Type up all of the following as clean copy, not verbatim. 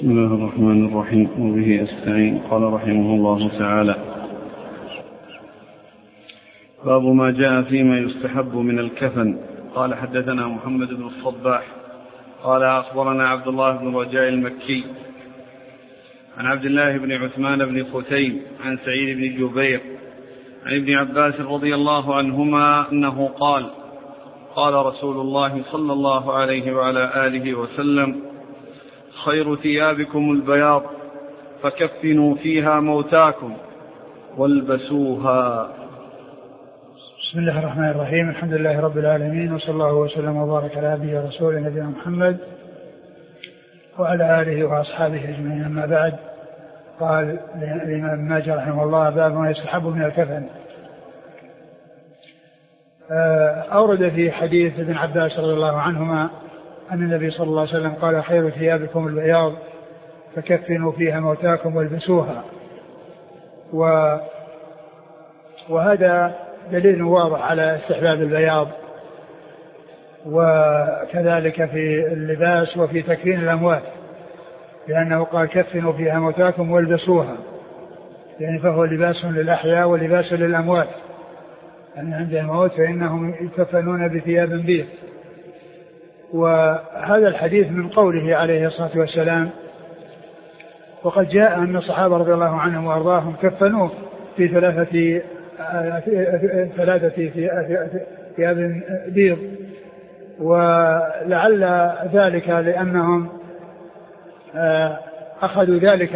بسم الله الرحمن الرحيم، وبه أستعين. قال رحمه الله تعالى: باب ما جاء فيما يستحب من الكفن. قال حدثنا محمد بن الصباح قال أخبرنا عبد الله بن رجاء المكي عن عبد الله بن عثمان بن ختيم عن سعيد بن جبير عن ابن عباس رضي الله عنهما أنه قال: قال رسول الله صلى الله عليه وعلى آله وسلم: خير ثيابكم البياض، فكفنوا فيها موتاكم والبسوها. بسم الله الرحمن الرحيم. الحمد لله رب العالمين، وصلى الله وسلم وبارك على عبده ورسوله نبينا محمد وعلى آله وأصحابه أجمعين. أما بعد، قال الإمام ماجه رحمه الله: باب ما يستحب من الكفن. أورد في حديث ابن عباس رضي الله عنهما أن النبي صلى الله عليه وسلم قال: خير ثيابكم البياض، فكفنوا فيها موتاكم والبسوها. وهذا دليل واضح على استحباب البياض، وكذلك في اللباس وفي تكفين الأموات، لأنه قال: كفنوا فيها موتاكم والبسوها، يعني فهو لباس للأحياء ولباس للأموات، يعني عند الموت فإنهم يكفنون بثياب بيض. وهذا الحديث من قوله عليه الصلاة والسلام، وقد جاء أن الصحابة رضي الله عنهم وأرضاهم كفنوه في ثلاثة ثياب بيض، ولعل ذلك لأنهم أخذوا ذلك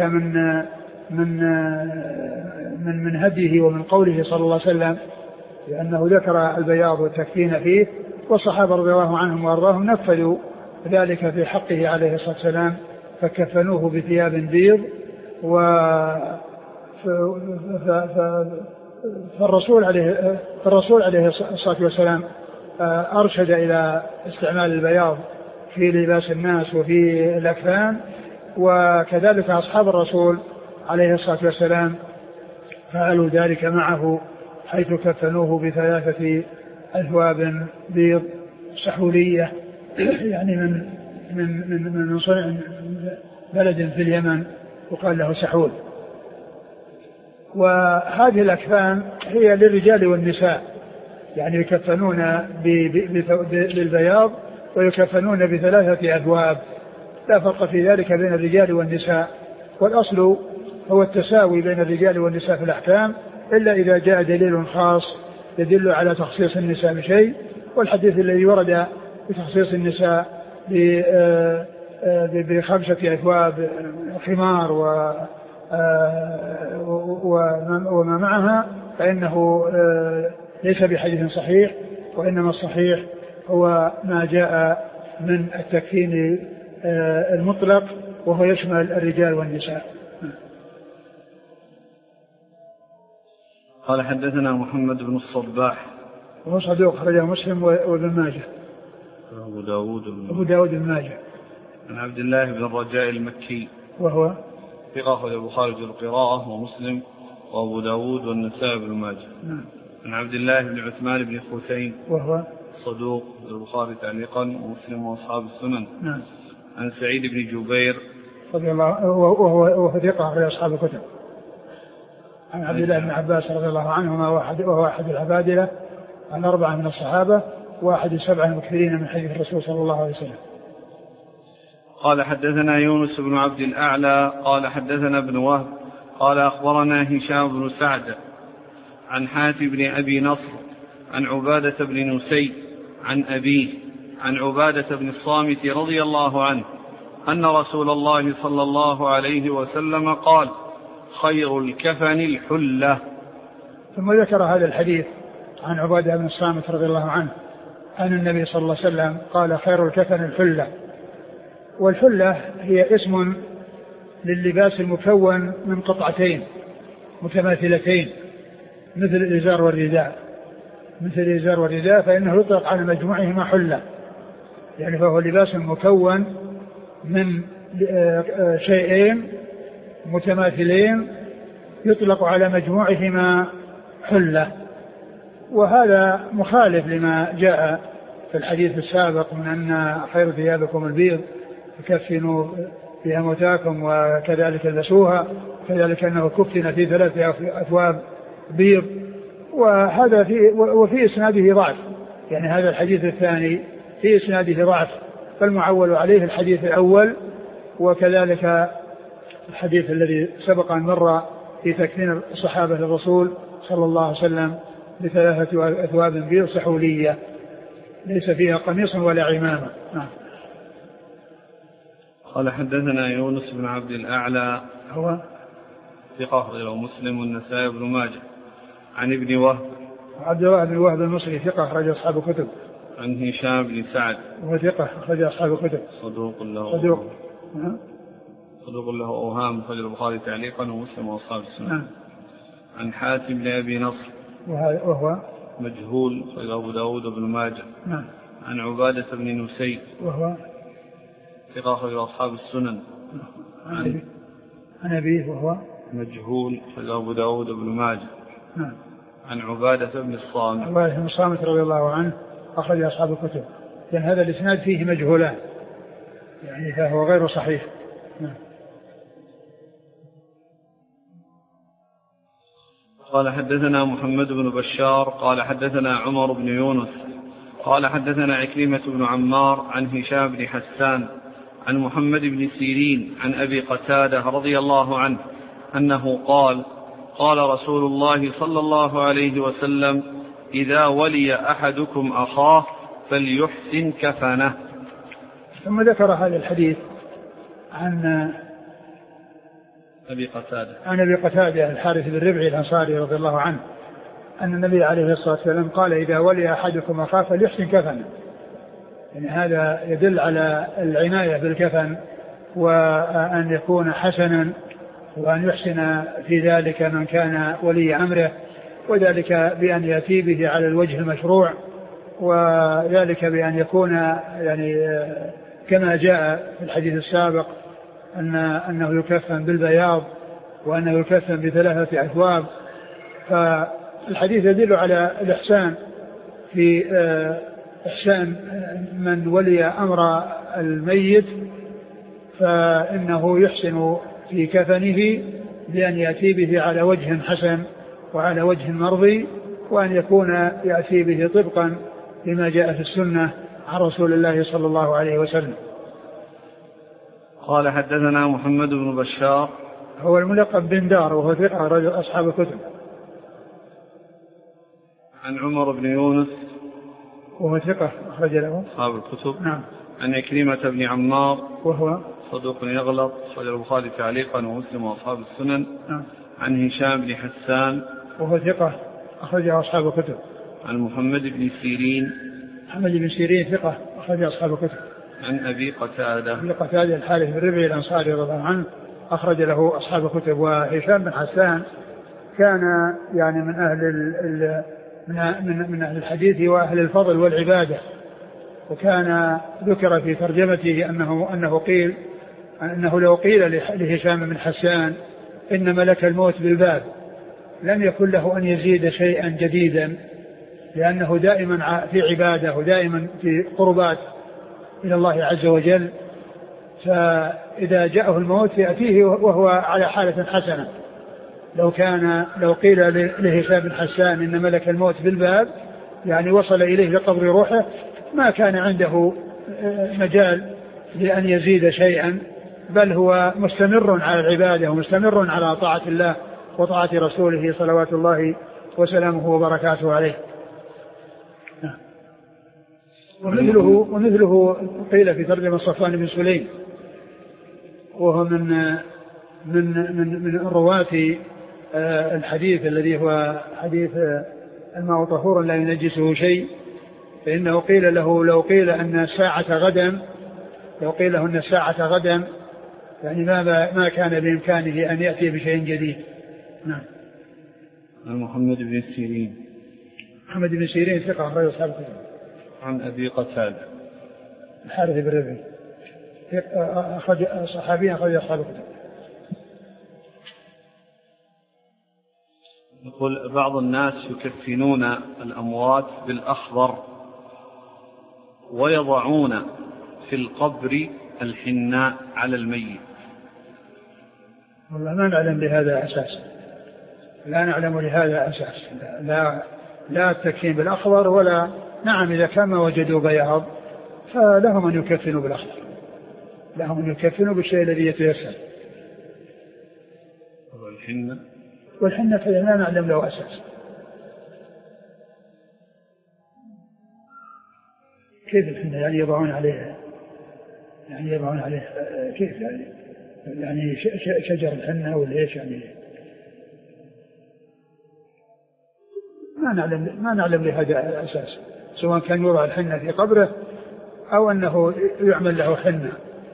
من هديه ومن قوله صلى الله عليه وسلم، لأنه ذكر البياض والتكفين فيه، والصحابة رضي الله عنهم وأرضاهم نفذوا ذلك في حقه عليه الصلاة والسلام، فكفنوه بثياب بيض. فالرسول عليه الصلاة والسلام أرشد إلى استعمال البياض في لباس الناس وفي الأكفان، وكذلك أصحاب الرسول عليه الصلاة والسلام فعلوا ذلك معه، حيث كفنوه بثلاثة أثواب بيض سحولية، يعني من صنع بلد في اليمن يقال له سحول. وهذه الأكفان هي للرجال والنساء، يعني يكفنون بالبياض ويكفنون بثلاثة أثواب، لا فرق في ذلك بين الرجال والنساء، والأصل هو التساوي بين الرجال والنساء في الأحكام، إلا إذا جاء دليل خاص يدل على تخصيص النساء بشيء. والحديث الذي ورد بتخصيص النساء ب5 أثواب خمار وما معها، فإنه ليس بحديث صحيح، وإنما الصحيح هو ما جاء من التكفين المطلق، وهو يشمل الرجال والنساء. قال حدثنا محمد بن الصباح وهو صدوق، خرجه مسلم وابن ماجه أبو داود بن ماجه. عن عبد الله بن الرجاء المكي وهو ثقة أخرج البخاري في القراءة ومسلم وأبو داود والنسائي بن ماجه. عن عبد الله بن عثمان بن ختيم وهو صدوق البخاري تعليقا ومسلم وأصحاب السنن. عن سعيد بن جبير رضي الله وهو ثقة أخرج أصحاب الكتب. عن عبد الله بن عباس رضي الله عنهما، وهو أحد العبادلة عن 4 من الصحابة، وأحد 7 المكثرين من حديث الرسول صلى الله عليه وسلم. قال حدثنا يونس بن عبد الأعلى قال حدثنا ابن وهب قال أخبرنا هشام بن سعد عن حاتم بن أبي نصر عن عبادة بن نسي عن أبيه عن عبادة بن الصامت رضي الله عنه أن رسول الله صلى الله عليه وسلم قال: خير الكفن الحلة. ثم ذكر هذا الحديث عن عبادة بن الصامت رضي الله عنه أن النبي صلى الله عليه وسلم قال: خير الكفن الحلة. والحلة هي اسم لللباس المكون من قطعتين متماثلتين، مثل الإزار والرداء، فإنه يطلق على مجموعهما حلة، يعني فهو لباس مكون من شيئين متماثلين يطلق على مجموعهما حلة. وهذا مخالف لما جاء في الحديث السابق من أن خير ثيابكم البيض، فكفنوا فيها موتاكم وكذلك لبسوها، كذلك أنه كفن في 3 أثواب بيض. وهذا وفي إسناده ضعف، يعني هذا الحديث الثاني في إسناده ضعف، فالمعول عليه الحديث الأول، وكذلك الحديث الذي سبق أن مر في تكفين الصحابة للرسول صلى الله عليه وسلم ب3 أثواب بيض سحولية ليس فيها قميص ولا عمامة. قال حدثنا يونس بن عبد الأعلى هو ثقة أخرجه مسلم والنسائي بن ماجه. عن ابن وهب عبد الله بن وهب المصري ثقة أخرج أصحاب الكتب. عن هشام بن سعد وهو ثقة أخرج أصحاب الكتب. صدوق له أوهام أخرج البخاري تعليقا ومسلم وأصحاب السنة. عن حاتم بن أبي نصر وهو مجهول أخرج أبو داود بن ماجه. عن عبادة بن نسيب وهو ثقة أخرج أصحاب السنن. عن أبيه وهو مجهول أخرج أبو داود بن ماجه. عن عبادة بن الصامت رضي الله عنه أخرج أصحاب الكتب. لأن هذا الإسناد فيه مجهولان، يعني فهو غير صحيح. قال حدثنا محمد بن بشار قال حدثنا عمر بن يونس قال حدثنا عكرمة بن عمار عن هشام بن حسان عن محمد بن سيرين عن أبي قتادة رضي الله عنه أنه قال رسول الله صلى الله عليه وسلم: إذا ولي أحدكم أخاه فليحسن كفنه. ثم ذكر هذا الحديث عن أبي قتادة الحارث بن ربعي الأنصاري رضي الله عنه أن النبي عليه الصلاة والسلام قال: إذا ولي أحدكم أخاه فليحسن كفنه. يعني هذا يدل على العناية بالكفن، وأن يكون حسنا، وأن يحسن في ذلك من كان ولي أمره، وذلك بأن يأتي به على الوجه المشروع، وذلك بأن يكون يعني كما جاء في الحديث السابق أنه يكفن بالبياض، وأنه يكفن ب3 أثواب. فالحديث يدل على الإحسان في إحسان من ولي أمر الميت، فإنه يحسن في كفنه بأن يأتي به على وجه حسن وعلى وجه مرضي، وأن يكون يأتي به طبقا لما جاء في السنة عن رسول الله صلى الله عليه وسلم. قال حدثنا محمد بن بشار هو الملقب بن دار وهو ثقة رجل أصحاب الكتب. عن عمر بن يونس وهو ثقة أخرج له أصحاب الكتب. نعم. عن عكرمة بن عمار وهو صدوق يغلط أخرج البخاري تعليقا ومسلم وأصحاب السنن. نعم. عن هشام بن حسان وهو ثقة أخرج أصحاب الكتب. عن محمد بن سيرين ثقة أخرج أصحاب الكتب. عن أبي قتادة الحارث بن ربعي الأنصاري رضي الله عنه أخرج له أصحاب الكتب. وهشام بن حسان كان يعني من أهل الحديث وأهل الفضل والعبادة، وكان ذكر في ترجمته أنه قيل أنه لو قيل لهشام بن حسان إن ملك الموت بالباب لم يكن له أن يزيد شيئا جديدا، لأنه دائما في عبادة ودائما في قربات إلى الله عز وجل، فإذا جاءه الموت يأتيه وهو على حالة حسنة. لو قيل لهشام بن حسان إن ملك الموت بالباب، يعني وصل إليه لقبر روحه، ما كان عنده مجال لأن يزيد شيئا، بل هو مستمر على العبادة ومستمر على طاعة الله وطاعة رسوله صلوات الله وسلامه وبركاته عليه. ومثله قيل في ترجمة صفوان بن سليم، وهو من رواة الحديث الذي هو حديث الماء طهور لا ينجسه شيء، فإنه قيل له لو قيل أن الساعة غدا يعني ما كان بإمكانه أن يأتي بشيء جديد. نعم. محمد بن سيرين ثقة أخرج أصحاب الكتب. عن أبي قتادة الحارث بن ربعي صحابي أخرج أصحاب الكتب. يقول بعض الناس يكفنون الأموات بالأخضر ويضعون في القبر الحناء على الميت، والله ما نعلم بهذا أساس، لا نعلم لهذا أساس، لا التكفين بالأخضر ولا. نعم إذا كان ما وجدوا بياض فلهم أن يكفنوا بالأخضر، لهم أن يكفنوا بالشيء الذي يتيسر. والحنة لا نعلم له أساس. كيف الحنة يعني يضعون عليها، يعني يضعون عليها كيف يعني شجر الحنة ولا ايش يعني؟ ما نعلم لهذا الأساس، سواء كان يوضع الحنة في قبره أو أنه يعمل له حنة.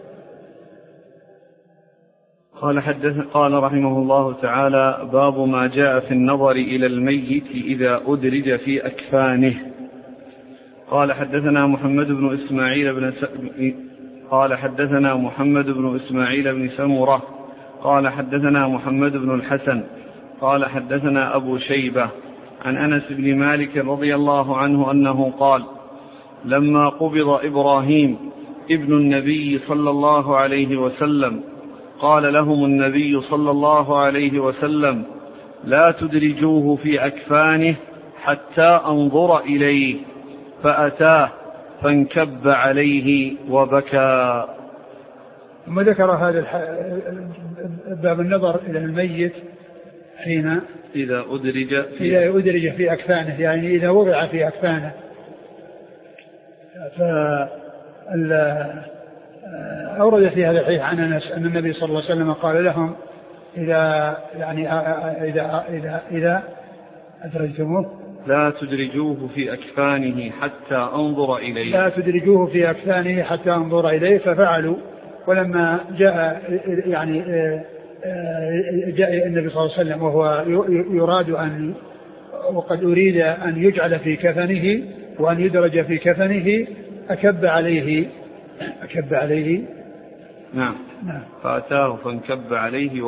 قال رحمه الله تعالى: باب ما جاء في النظر إلى الميت إذا أدرج في أكفانه. قال حدثنا محمد بن إسماعيل بن سمرة قال حدثنا محمد بن الحسن قال حدثنا أبو شيبة عن أنس بن مالك رضي الله عنه أنه قال: لما قبض إبراهيم ابن النبي صلى الله عليه وسلم قال لهم النبي صلى الله عليه وسلم: لا تدرجوه في أكفانه حتى أنظر إليه، فأتاه فانكب عليه وبكى. ثم ذكر هذا باب النظر إلى الميت حين إذا أدرج في أكفانه، يعني إذا وضع في أكفانه. أورد في هذا الحديث عن أنس أن النبي صلى الله عليه وسلم قال لهم: إذا أدرجتموه لا تدرجوه في أكفانه حتى أنظر إليه، لا تدرجوه في أكفانه حتى أنظر إليه. ففعلوا، ولما جاء النبي صلى الله عليه وسلم وهو يراد وقد أريد أن يجعل في كفنه وأن يدرج في كفنه أكب عليه. نعم. فأتاه فانكب عليه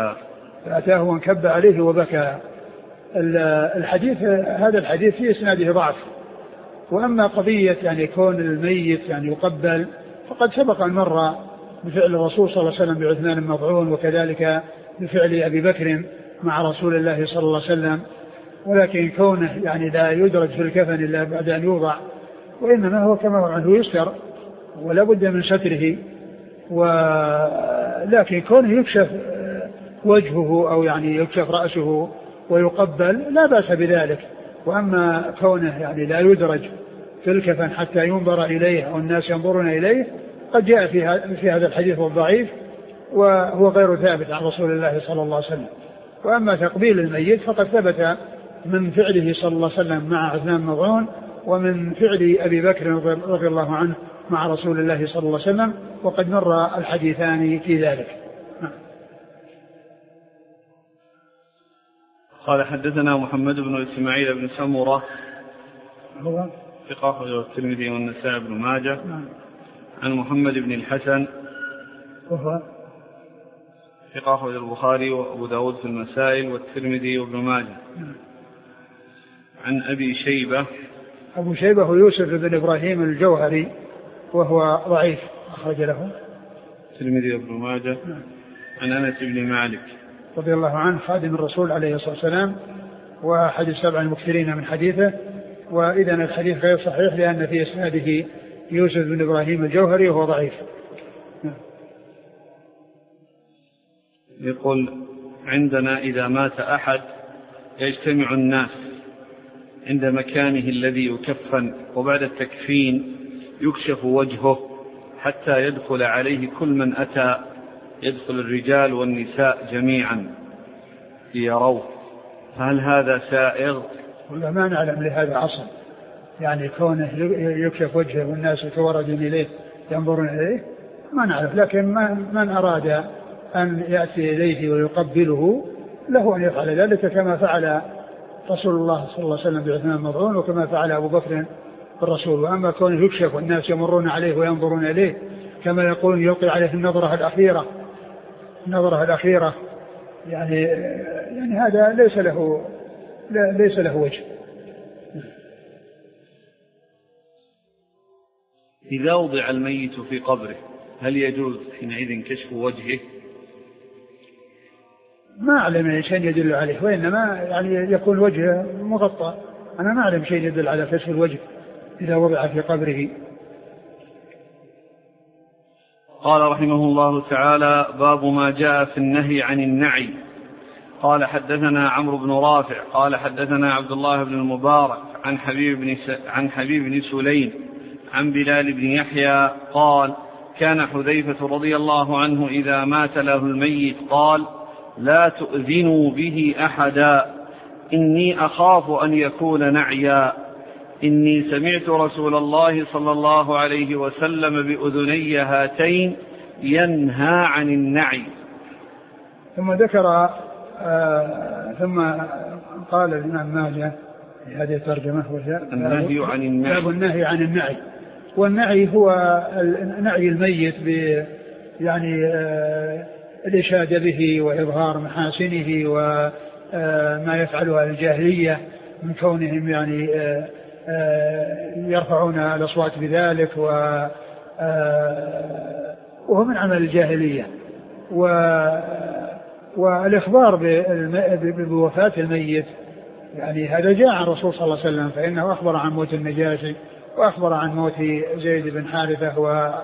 وبكى. الحديث، هذا الحديث في إسناده ضعف. وأما قضية يعني كون الميت يعني يقبل فقد سبق أن مر بفعل الرسول صلى الله عليه وسلم بعثمان المضعون، وكذلك بفعل أبي بكر مع رسول الله صلى الله عليه وسلم. ولكن كونه يعني لا يدرج في الكفن إلا بعد أن يوضع، وإنما هو كما هو عنه يستر ولا بد من ستره. ولكن كونه يكشف وجهه أو يعني يكشف رأسه ويقبل لا بأس بذلك. وأما كونه يعني لا يدرج في الكفن حتى ينظر إليه أو الناس ينظرون إليه قد جاء في هذا الحديث الضعيف، وهو غير ثابت عن رسول الله صلى الله عليه وسلم. وأما تقبيل الميت فقد ثبت من فعله صلى الله عليه وسلم مع عثمان مضعون، ومن فعل أبي بكر رضي الله عنه مع رسول الله صلى الله عليه وسلم، وقد مر الحديثان في ذلك. قال حدثنا محمد بن إسماعيل بن سمرة هو ثقة الترمذي والنسائي بن ماجه عن محمد بن الحسن وهو ثقة البخاري وأبو داود في المسائل والترمذي وابن ماجه عن أبي شيبة. أبو شيبة هو يوسف بن إبراهيم الجوهري وهو ضعيف، أخرج له الترمذي وابن ماجه عن أنس بن مالك رضي الله عنه خادم الرسول عليه الصلاة والسلام وأحد السبع المكثرين من حديثه. وإذا الحديث غير صحيح لأن في إسناده يوسف بن إبراهيم الجوهري وهو ضعيف. يقول: عندنا إذا مات أحد يجتمع الناس عند مكانه الذي يكفن، وبعد التكفين يكشف وجهه حتى يدخل عليه كل من أتى، يدخل الرجال والنساء جميعا ليروه، فهل هذا سائغ؟ ولا ما نعلم لهذا عصر، يعني كونه يكشف وجهه والناس يتوردون إليه ينظرون إليه ما نعرف. لكن من أراد أن يأتي إليه ويقبله له أن يفعل ذلك، كما فعل رسول الله صلى الله عليه وسلم بعثمان مضعون، وكما فعل أبو بكر بالرسول. وأما كونه يكشف والناس يمرون عليه وينظرون إليه كما يقول يلقي عليه النظرة الأخيرة يعني هذا ليس له وجه. إذا وضع الميت في قبره هل يجوز حينئذ كشف وجهه؟ ما أعلم شيء يدل عليه، وإنما يعني يكون وجهه مغطى. أنا ما أعلم شيء يدل على كشف الوجه إذا وضع في قبره. قال رحمه الله تعالى: باب ما جاء في النهي عن النعي. قال حدثنا عمرو بن رافع قال حدثنا عبد الله بن المبارك عن حبيب بن سليم عن بلال بن يحيى قال: كان حذيفة رضي الله عنه إذا مات له الميت قال: لا تؤذنوا به أحدا، إني أخاف أن يكون نعيا، إني سمعت رسول الله صلى الله عليه وسلم بأذني هاتين ينهى عن النعي. ثم ذكر ثم قال الإمام ماجه في هذه الترجمة النهي عن النعي. باب النهي عن النعي. والنعي هو نعي الميت يعني الإشادة به وإظهار محاسنه وما يفعلها الجاهلية من كونهم يعني يرفعون الأصوات بذلك وهو من عمل الجاهلية. والإخبار بوفاة الميت يعني هذا جاء عن الرسول صلى الله عليه وسلم، فإنه أخبر عن موت النجاشي وأخبر عن موت زيد بن حارثة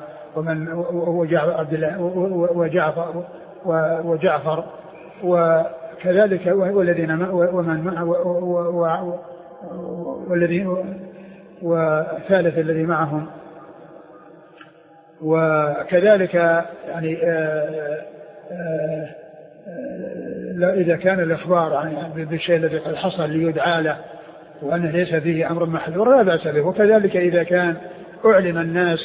وجعفر وكذلك والثالث الذي معهم. وكذلك يعني إذا كان الإخبار بالشيء الذي قد حصل ليدعى له وأنه ليس فيه أمر محذور لا بأس به. وكذلك إذا كان أعلم الناس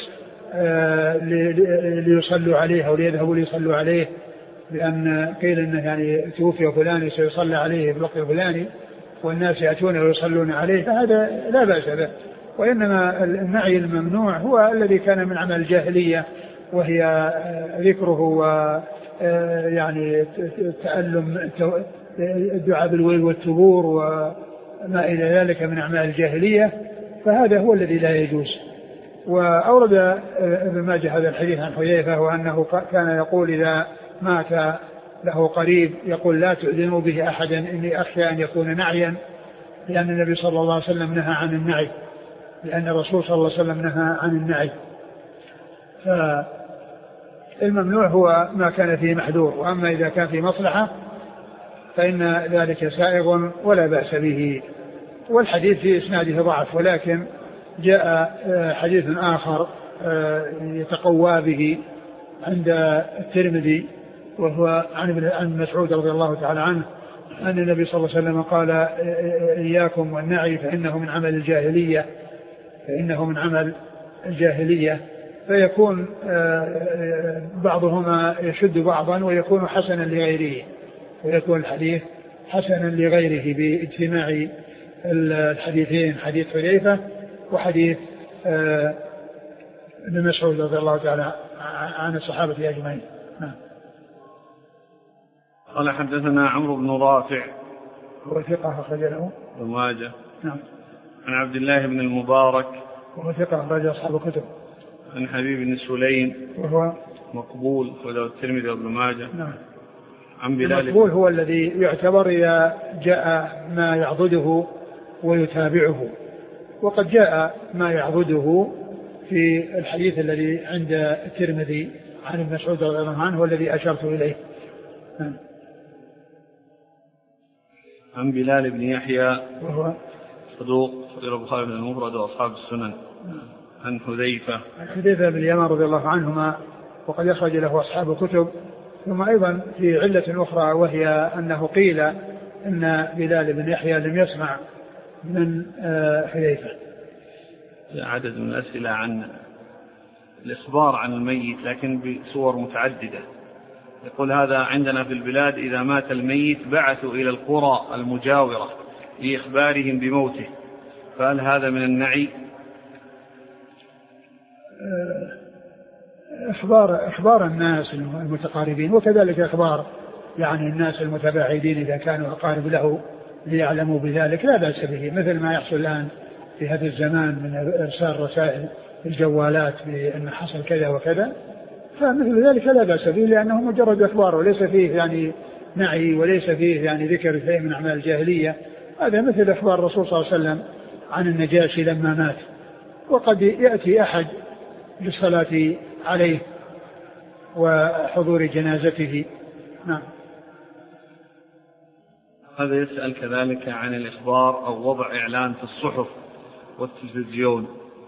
ليصلوا عليه أو ليذهبوا ليصلوا عليه بأن قيل أنه يعني توفي فلان سيصلى عليه في الوقت الفلاني والناس يأتون ويصلون عليه، فهذا لا بأس به. وإنما النعي الممنوع هو الذي كان من عمل الجاهلية، وهي ذكره يعني تألم الدعاء بالويل والثبور وما إلى ذلك من أعمال الجاهلية، فهذا هو الذي لا يجوز. وأورد ابن ماجه هذا الحديث عن حذيفة وأنه كان يقول إذا مات له قريب يقول: لا تؤذنوا به أحدا، إني أخشى أن يكون نعيا، لأن النبي صلى الله عليه وسلم نهى عن النعي، لأن الرسول صلى الله عليه وسلم نهى عن النعي. فالممنوع هو ما كان فيه محذور، وأما إذا كان فيه مصلحة فإن ذلك سائغ ولا بأس به. والحديث في إسناده ضعف، ولكن جاء حديث آخر يتقوى به عند الترمذي، وهو عن مسعود رضي الله تعالى عنه أن النبي صلى الله عليه وسلم قال: إياكم والنعي فإنه من عمل الجاهلية، فيكون بعضهما يشد بعضا ويكون حسنا لغيره، ويكون الحديث حسنا لغيره باجتماع الحديثين، حديث حذيفة وحديث ابن مسعود رضي الله تعالى عن الصحابة أجمعين. قال حدثنا عمرو بن رافع هو ثقة أخرج له ابن ماجه. نعم. عن عبد الله بن المبارك وهو ثقة أخرج أصحاب الكتب. عن حبيب بن سليم وهو مقبول وله الترمذي وابن ماجه. نعم. عن بلال. المقبول هو الذي يعتبر إذا جاء ما يعضده ويتابعه، وقد جاء ما يعضده في الحديث الذي عند الترمذي عن ابن مسعود رضي الله عنه والذي أشرت إليه. عن بلال بن يحيى وهو صدوق غير البخاري في المفرد وأصحاب السنن. عن حذيفة بن اليمان رضي الله عنهما وقد يخرج له أصحاب الكتب. ثم أيضا في علة أخرى، وهي أنه قيل أن بلال بن يحيى لم يسمع من حذيفة. عدد من الأسئلة عن الإخبار عن الميت لكن بصور متعددة. يقول: هذا عندنا في البلاد إذا مات الميت بعثوا إلى القرى المجاورة لإخبارهم بموته، فهل هذا من النعي؟ إخبار الناس المتقاربين، وكذلك إخبار يعني الناس المتباعدين إذا كانوا أقارب له ليعلموا بذلك لا بأس به، مثل ما يحصل الآن في هذا الزمان من إرسال رسائل الجوالات بأن حصل كذا وكذا، فمثل ذلك لا بأس به، لأنه مجرد إخبار وليس فيه يعني نعي وليس فيه يعني ذكر شيء من أعمال الجاهلية. هذا مثل إخبار الرسول صلى الله عليه وسلم عن النجاشي لما مات، وقد يأتي أحد للصلاة عليه وحضور جنازته. نعم. هذا يسأل كذلك عن الإخبار أو وضع إعلان في الصحف والتلفزيون.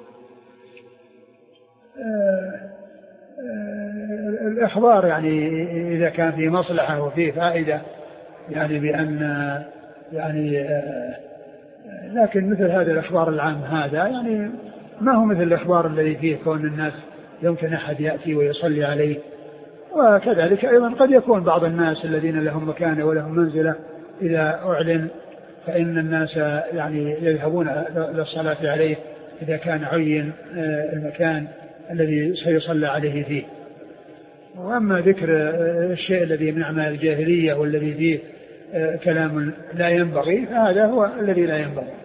الإخبار يعني إذا كان في مصلحة وفيه فائدة يعني بأن يعني لكن مثل هذا الإخبار العام هذا يعني ما هو مثل الإخبار الذي فيه كون الناس يمكن أحد يأتي ويصلي عليه. وكذلك أيضا قد يكون بعض الناس الذين لهم مكانة ولهم منزلة إذا أعلن فإن الناس يعني يذهبون للصلاة عليه إذا كان عين المكان الذي سيصلى عليه فيه. وأما ذكر الشيء الذي من أعمال الجاهلية والذي فيه كلام لا ينبغي فهذا هو الذي لا ينبغي.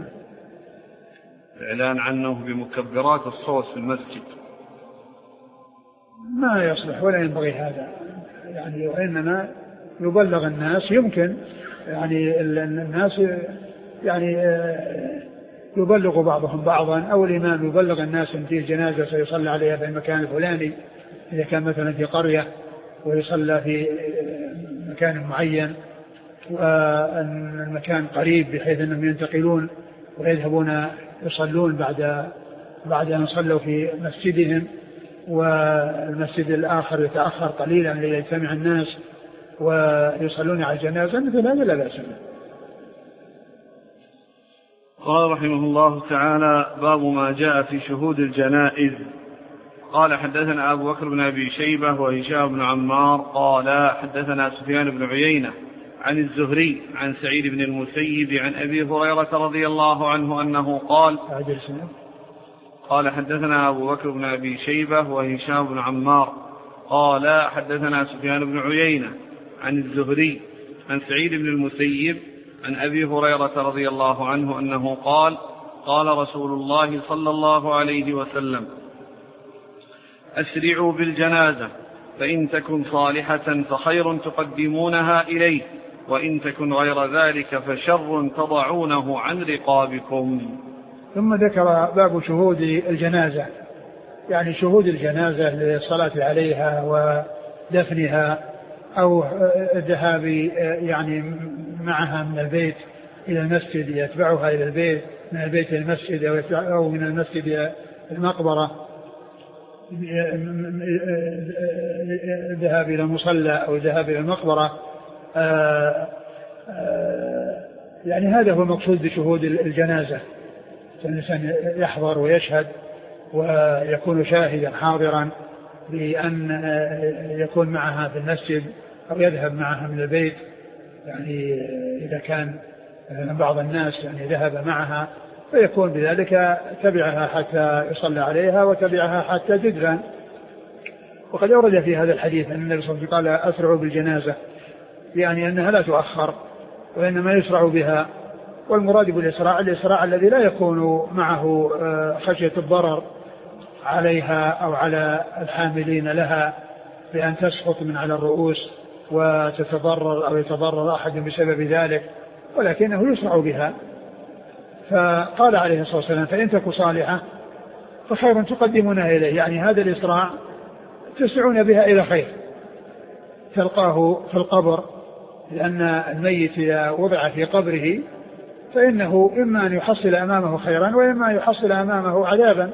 الإعلان عنه بمكبرات الصوت في المسجد ما يصلح ولا ينبغي هذا يعني، وإنما يبلغ الناس. يمكن يعني الناس يعني يبلغ بعضهم بعضا، أو الإمام يبلغ الناس أن فيه جنازة سيصلى عليها في المكان الفلاني إذا كان مثلا في قرية ويصلى في مكان معين وأن المكان قريب بحيث أنهم ينتقلون ويذهبون يصلون بعد أن صلوا في مسجدهم، والمسجد الآخر يتأخر قليلا ليجتمع الناس ويصلون على الجنازة. مثل هذا لا بأس به. قال رحمه الله تعالى: باب ما جاء في شهود الجنائز. قال: حدثنا أبو بكر بن أبي شيبة وهشام بن عمار قال: حدثنا سفيان بن عيينة عن الزهري عن سعيد بن المسيب عن أبي هريرة رضي الله عنه أنه قال: حدثنا أبو بكر بن أبي شيبة وهشام بن عمار قال: حدثنا سفيان بن عيينة عن الزهري عن سعيد بن المسيب عن أبي هريرة رضي الله عنه أنه قال: قال رسول الله صلى الله عليه وسلم: أسرعوا بالجنازة، فإن تكن صالحة فخير تقدمونها إليه، وإن تكن غير ذلك فشر تضعونه عن رقابكم. ثم ذكر باب شهود الجنازة، يعني شهود الجنازة للصلاة عليها ودفنها أو الذهاب يعني معها من البيت إلى المسجد، يتبعها إلى البيت، من البيت إلى المسجد أو من المسجد إلى المقبرة، الذهاب إلى المصلى أو الذهاب إلى المقبرة. يعني هذا هو المقصود بشهود الجنازة، الإنسان يحضر ويشهد ويكون شاهدا حاضرا بأن يكون معها في المسجد أو يذهب معها من البيت. يعني إذا كان بعض الناس يعني ذهب معها فيكون بذلك تبعها حتى يصلى عليها وتبعها حتى تدفن. وقد أورد في هذا الحديث أن النبي صلى الله عليه وسلم قال: أسرعوا بالجنازة، يعني أنها لا تؤخر وإنما يسرع بها. والمراد بالإسراع الإسراع الذي لا يكون معه خشية الضرر عليها أو على الحاملين لها بأن تسقط من على الرؤوس وتتضرر أو يتضرر أحد بسبب ذلك، ولكنه يسرع بها. فقال عليه الصلاة والسلام: فإن تكن صالحة فخير تقدمونها إليه، يعني هذا الإسراع تسعون بها إلى خير تلقاه في القبر، لأن الميت إذا وضع في قبره فإنه إما أن يحصل أمامه خيرا وإما أن يحصل أمامه عذابا.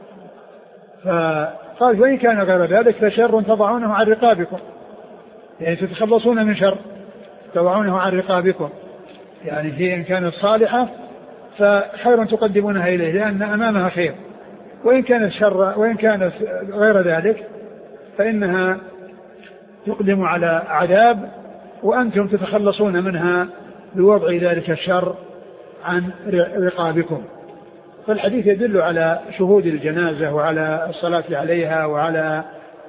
فقال: وإن كان غير ذلك فشر تضعونه عن رقابكم، يعني تتخلصون من شر تضعونه عن رقابكم، يعني هي إن كانت صالحة فخير تقدمونها إليه لأن أمامها خير، وإن كانت شر وإن كانت غير ذلك فإنها تقدم على عذاب وأنتم تتخلصون منها بوضع ذلك الشر عن رقابكم. فالحديث يدل على شهود الجنازة وعلى الصلاة عليها وعلى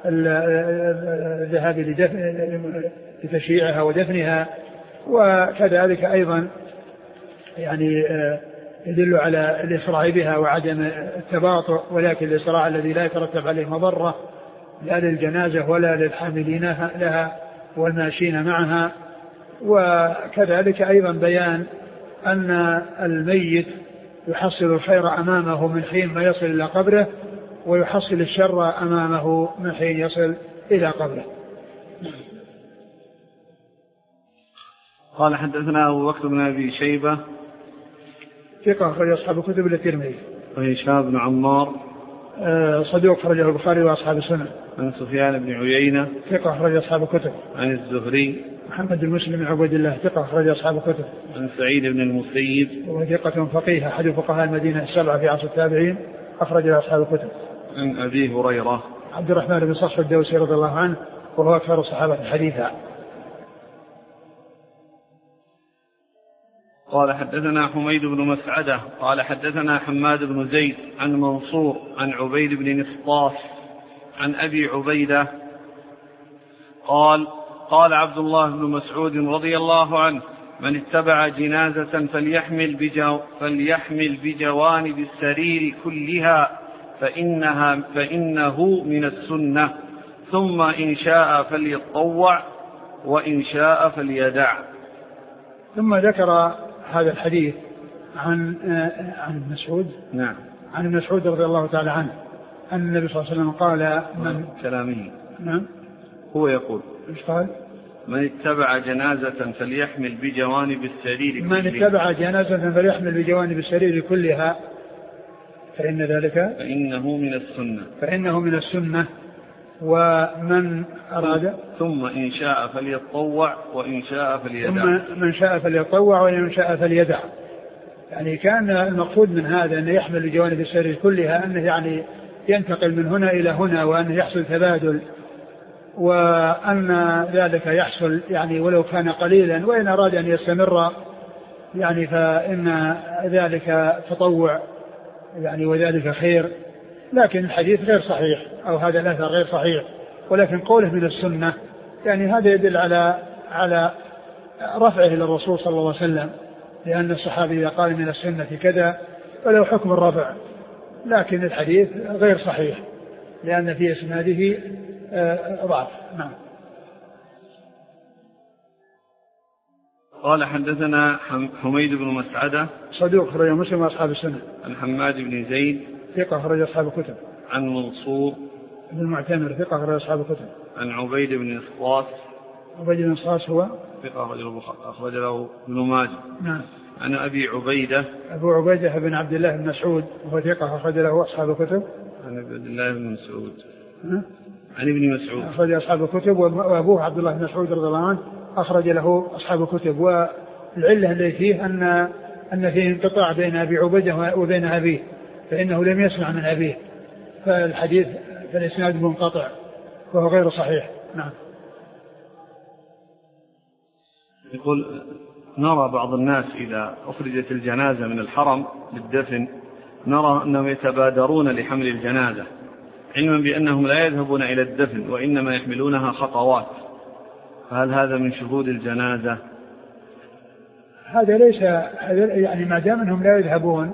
الذهاب لتشييعها ودفنها، وكذلك أيضا يعني يدل على الإسراع بها وعدم التباطؤ، ولكن الإسراع الذي لا يترتب عليه مضرة لا للجنازة ولا للحاملين لها والماشين معها، وكذلك أيضا بيان أن الميت يحصل الخير أمامه من حين ما يصل إلى قبره، ويحصل الشر أمامه من حين يصل إلى قبره. قال حدثنا أبو بكر بن أبي شيبة ثقة أخرج أصحاب الكتب إلا الترمذي. وهشام بن عمار صدوق أخرجه البخاري وأصحاب السنن. عن سفيان بن عيينة ثقة أخرج أصحاب الكتب. عن الزهري محمد بن مسلم بن عبد الله ثقة أخرج أصحاب الكتب. عن سعيد بن المسيب وهو ثقة فقيه أحد فقهاء المدينة السبعة في عصر التابعين أخرج أصحاب الكتب. عن أبي هريرة عبد الرحمن بن صخر الدوسي رضي الله عنه وهو أكثر الصحابة حديثا. قال حدثنا حميد بن مسعدة قال حدثنا حماد بن زيد عن منصور عن عبيد بن نسطاس عن أبي عبيدة قال عبد الله بن مسعود رضي الله عنه: من اتبع جنازة فليحمل بجوانب السرير كلها فإنه من السنة، ثم إن شاء فليتطوع وإن شاء فليدع. ثم ذكر هذا الحديث عن مسعود. نعم. عن مسعود رضي الله تعالى عنه أن النبي صلى الله عليه وسلم قال من كلامه. نعم. هو يقول ايش قال؟ من اتبع جنازة فليحمل بجوانب السرير كلها. من اتبع جنازة فليحمل بجوانب السرير كلها فإن ذلك فإنه من السنة. ومن أراد ثم إن شاء فليتطوع وإن شاء فليدع. ثم من شاء فليتطوع وإن شاء فليدع. يعني كان المقصود من هذا أنه يحمل بجوانب السرير كلها، أنه يعني ينتقل من هنا إلى هنا، وأنه يحصل تبادل، وأن ذلك يحصل يعني ولو كان قليلا، وإن أراد أن يستمر يعني فإن ذلك تطوع يعني وذلك خير. لكن الحديث غير صحيح، أو هذا الأثر غير صحيح، ولكن قوله من السنة يعني هذا يدل على رفعه إلى الرسول صلى الله عليه وسلم، لأن الصحابي إذا قال من السنة كذا فله حكم الرفع. لكن الحديث غير صحيح لأن في إسناده ضعف. نعم. قال حدثنا حميد بن مسعدة صدوق أخرج مسلم وأصحاب السنة. عن حماد بن زيد ثقة أخرج أصحاب الكتب. عن منصور بن المعتمر ثقة أخرج أصحاب الكتب. عن عبيد بن نسطاس. عبيد بن نسطاس هو ثقة أخرج له ابن ماجه. نعم. عن أبي عبيدة. أبو عبيدة بن عبد الله بن مسعود وهو ثقة أخرج له أصحاب الكتب. عن عبد الله بن مسعود. عن ابن مسعود أخرج أصحاب الكتب. وأبوه عبد الله بن مسعود رضي الله عنه أخرج له أصحاب الكتب. والعلة التي فيه أن فيه انقطاع بين أبي عبيدة وبين أبيه، فإنه لم يسمع من أبيه، فالحديث فالإسناد منقطع وهو غير صحيح. نعم. يقول: نرى بعض الناس إذا أخرجت الجنازة من الحرم للدفن نرى أنهم يتبادرون لحمل الجنازة، علما بأنهم لا يذهبون إلى الدفن وإنما يحملونها خطوات، فهل هذا من شهود الجنازة؟ هذا ليس يعني ما دام أنهم لا يذهبون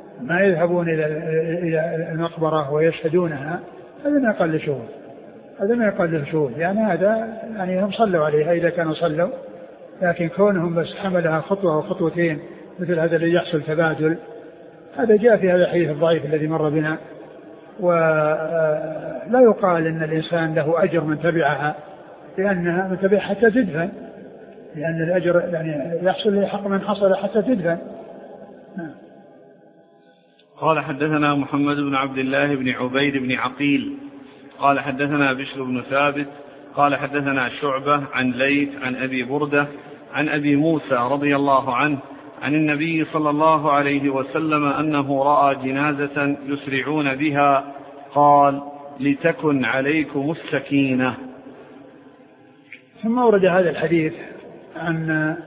إلى المقبرة ويشهدونها، هذا ما يقل شهود، يعني هذا يعني هم صلوا عليها إذا كانوا صلوا، لكن كونهم بس حملها خطوة أو خطوتين مثل هذا اللي يحصل تبادل، هذا جاء في هذا الحديث الضعيف الذي مر بنا. ولا يقال إن الإنسان له أجر من تبعها، لأنها من تبعها حتى تدفن، لأن الأجر يعني يحصل لحق من حصل حتى تدفن. قال حدثنا محمد بن عبد الله بن عبيد بن عقيل قال حدثنا بشر بن ثابت قال حدثنا شعبة عن ليث عن أبي بردة عن أبي موسى رضي الله عنه عن النبي صلى الله عليه وسلم أنه رأى جنازة يسرعون بها قال: لتكن عليكم السكينة. ثم ورد هذا الحديث عن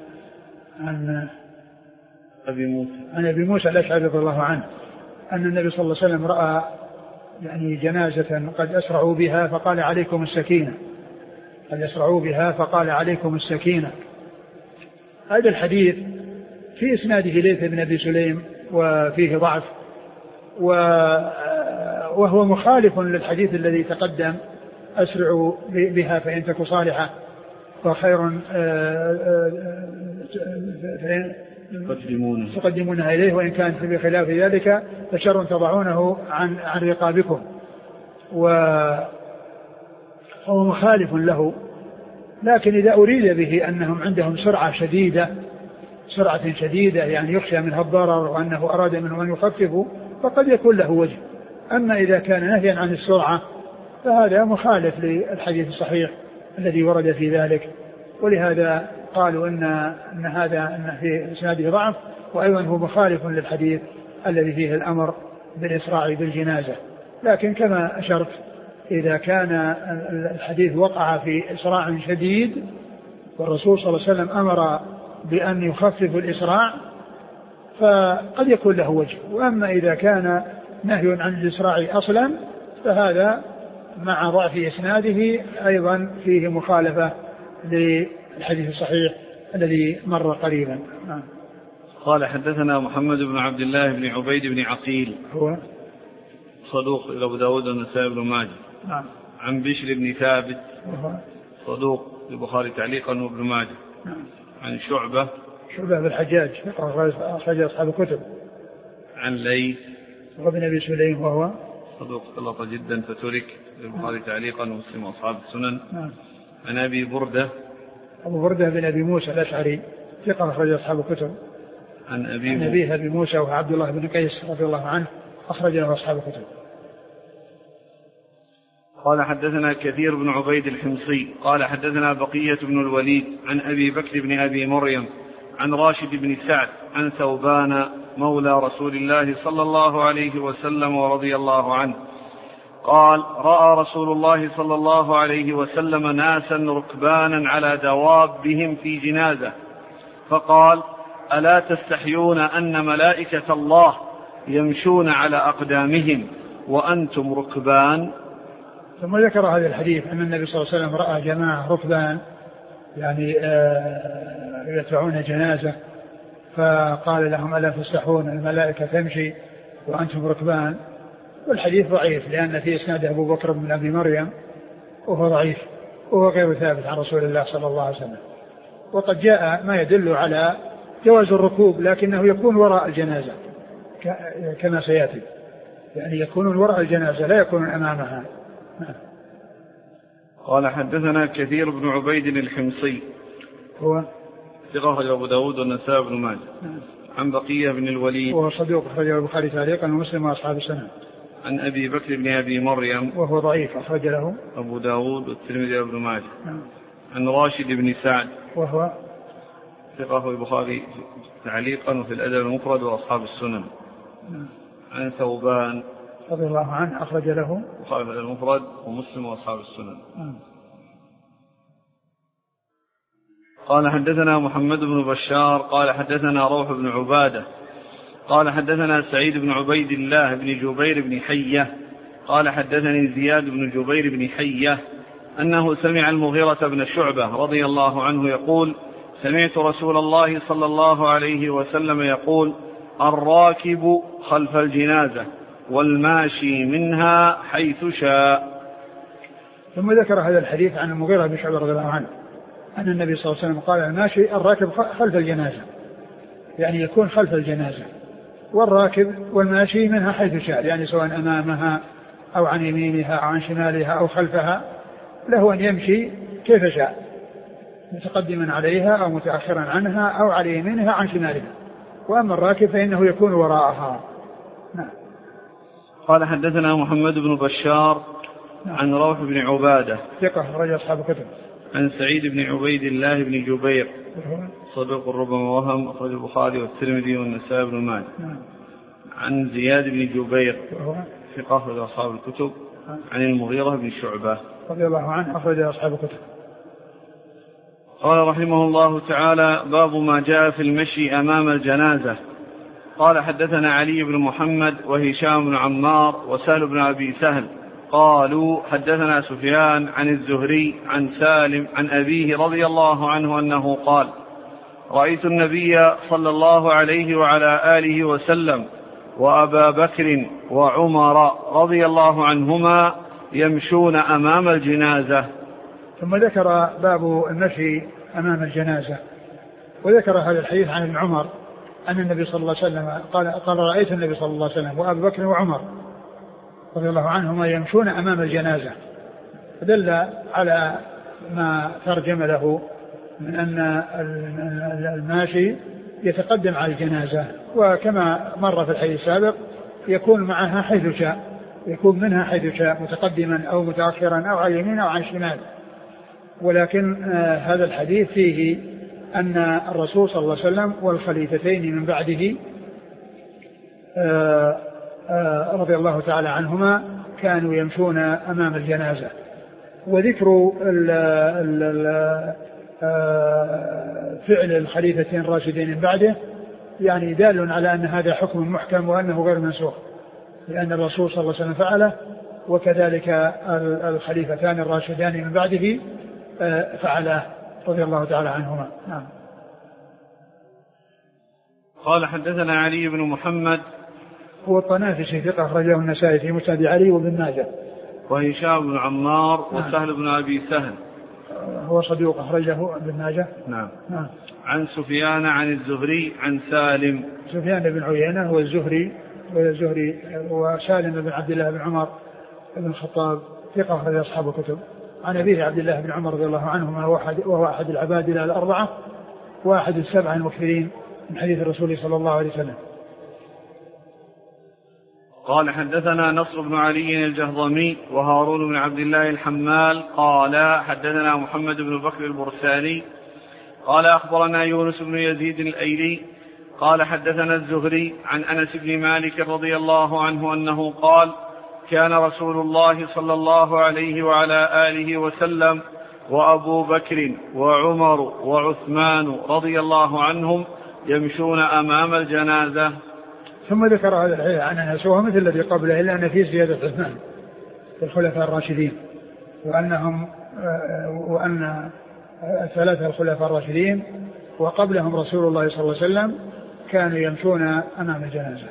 أبي موسى الأشعري رضي الله عنه أن النبي صلى الله عليه وسلم رأى يعني جنازة قد أسرعوا بها فقال: عليكم السكينة. قد أسرعوا بها فقال: عليكم السكينة. هذا الحديث في إسناده ليث بن أبي سليم وفيه ضعف، وهو مخالف للحديث الذي تقدم: أسرعوا بها فإن تك صالحة. وخير تقدمونها إليه، وإن كانت بخلاف ذلك فشر تضعونه عن رقابكم. وهو مخالف له، لكن إذا أريد به أنهم عندهم سرعة شديدة يعني يخشى منها الضرر وأنه أراد منه أن يخففوا فقد يكون له وجه. أما إذا كان نهيا عن السرعة فهذا مخالف للحديث الصحيح الذي ورد في ذلك، ولهذا قالوا أن هذا في إسناده ضعف، وأيضا هو مخالف للحديث الذي فيه الأمر بالإسراع بالجنازة. لكن كما أشرت إذا كان الحديث وقع في إسراع شديد والرسول صلى الله عليه وسلم أمر بأن يخفف الإسراع فقد يكون له وجه. وأما إذا كان نهي عن الإسراع أصلا فهذا مع ضعف إسناده أيضا فيه مخالفة للحديث الصحيح الذي مر قريبا. قال حدثنا محمد بن عبد الله بن عبيد بن عقيل هو صدوق إلى أبو داود والنسائي بن ماجه. عن بشر بن ثابت صدوق البخاري تعليقا وابن ماجه. عن شعبة بن الحجاج أخرج أصحاب الكتب. عن ليث وابن أبي سليم وهو صدوق غلط جدا فترك البخاري تعليقا ومسلم وأصحاب السنن. عن أبي بردة أبو بردة بن أبي موسى الأشعري ثقة أخرج أصحاب الكتب. عن أبي موسى وهو عبد الله بن قيس رضي الله عنه أخرج له أصحاب الكتب. قال حدثنا كثير بن عبيد الحمصي قال حدثنا بقية بن الوليد عن أبي بكر بن أبي مريم عن راشد بن سعد عن ثوبان مولى رسول الله صلى الله عليه وسلم ورضي الله عنه قال رأى رسول الله صلى الله عليه وسلم ناسا ركبانا على دوابهم في جنازة فقال ألا تستحيون أن ملائكة الله يمشون على أقدامهم وأنتم ركبان. ثم ذكر هذا الحديث أن النبي صلى الله عليه وسلم رأى جماعة ركبان يعني يتبعون جنازة فقال لهم ألا تستحون الملائكة تمشي وأنتم ركبان. والحديث ضعيف لأن في إسناد أبو بكر بن أبي مريم وهو ضعيف وهو غير ثابت عن رسول الله صلى الله عليه وسلم. وقد جاء ما يدل على جواز الركوب لكنه يكون وراء الجنازة كما سيأتي، يعني يكونون وراء الجنازة لا يكونون أمامها. قال حدثنا كثير بن عبيد الحمصي هو ثقة أخرج أبو داود والنسائي بن ماجه. عن بقية بن الوليد وهو صدوق أخرج البخاري تعليقا ومسلم وأصحاب السنن. عن أبي بكر بن أبي مريم وهو ضعيف أخرج له أبو داود والترمذي وابن ماجه. عن راشد بن سعد وهو ثقة أخرج البخاري تعليقا وفي الأدب المفرد وأصحاب السنن. عن ثوبان رضي الله عنه أخرج له البخاري في الأدب المفرد ومسلم وأصحاب السنن. قال حدثنا محمد بن بشار قال حدثنا روح بن عبادة قال حدثنا سعيد بن عبيد الله بن جبير بن حية قال حدثني زياد بن جبير بن حية أنه سمع المغيرة بن شعبة رضي الله عنه يقول سمعت رسول الله صلى الله عليه وسلم يقول الراكب خلف الجنازة والماشي منها حيث شاء. ثم ذكر هذا الحديث عن المغيرة بن شعبة رضي الله عنه أن النبي صلى الله عليه وسلم قال الماشي الراكب خلف الجنازة، يعني يكون خلف الجنازة، والراكب والماشي منها حيث شاء، يعني سواء أمامها أو عن يمينها أو عن شمالها أو خلفها، له أن يمشي كيف شاء متقدما عليها أو متأخرا عنها أو على يمينها عن شمالها. وأما الراكب فإنه يكون وراءها. نعم. قال حدثنا محمد بن بشار عن روح بن عبادة ثقة أخرج أصحاب الكتب. عن سعيد بن عبيد الله بن جبير صدوق ربما وهم أخرج البخاري والترمذي والنسائي بن ماجه. عن زياد بن جبير ثقة أخرج أصحاب الكتب. عن المغيرة بن شعبة رضي الله عنه أخرج أصحاب الكتب. قال رحمه الله تعالى باب ما جاء في المشي أمام الجنازة. قال حدثنا علي بن محمد وهشام بن عمار وسهل بن أبي سهل قالوا حدثنا سفيان عن الزهري عن سالم عن أبيه رضي الله عنه أنه قال رأيت النبي صلى الله عليه وعلى آله وسلم وأبا بكر وعمر رضي الله عنهما يمشون أمام الجنازة ثم ذكر باب المشي أمام الجنازة، وذكر هذا الحديث عن ابن عمر أن النبي صلى الله عليه وسلم قال رأيت النبي صلى الله عليه وسلم وأبو بكر وعمر رضي الله عنهما يمشون أمام الجنازة، فدل على ما ترجم له من أن الماشي يتقدم على الجنازة، وكما مر في الحديث السابق يكون معها حيث شاء، يكون منها حيث شاء متقدما أو متأخرا أو عن يمين أو عن شمال. ولكن هذا الحديث فيه أن الرسول صلى الله عليه وسلم والخليفتين من بعده رضي الله تعالى عنهما كانوا يمشون أمام الجنازة. وذكر فعل الخليفتين الراشدين من بعده يعني دال على أن هذا حكم محكم وأنه غير منسوخ، لأن الرسول صلى الله عليه وسلم فعله، وكذلك الخليفتان الراشدان من بعده فعله رضي الله تعالى عنهما. نعم. قال حدثنا علي بن محمد هو الطنافسي ثقة أخرجه النسائي في مسند علي وابن ماجه. وهشام بن عمار وسهل بن أبي سهل هو صدوق أخرجه ابن ماجه. نعم. عن سفيان عن الزهري عن سالم. سفيان بن عيينة هو الزهري وسالم بن عبد الله بن عمر بن الخطاب ثقة أخرج أصحاب الكتب. عن أبيه عبد الله بن عمر رضي الله عنهما وهو أحد العبادلة الأربعة وأحد السبع المكثرين من حديث الرسول صلى الله عليه وسلم. قال حدثنا نصر بن علي الجهضمي وهارون بن عبد الله الحمال قال حدثنا محمد بن بكر البرساني قال أخبرنا يونس بن يزيد الأيلي قال حدثنا الزهري عن أنس بن مالك رضي الله عنه أنه قال كان رسول الله صلى الله عليه وعلى آله وسلم وأبو بكر وعمر وعثمان رضي الله عنهم يمشون أمام الجنازة. ثم ذكر هذا الحديث عن أنس وهو مثل الذي قبله إلا أن فيه زيادة عثمان في الخلفاء الراشدين، وأن ثلاثة الخلفاء الراشدين وقبلهم رسول الله صلى الله عليه وسلم كانوا يمشون أمام الجنازة.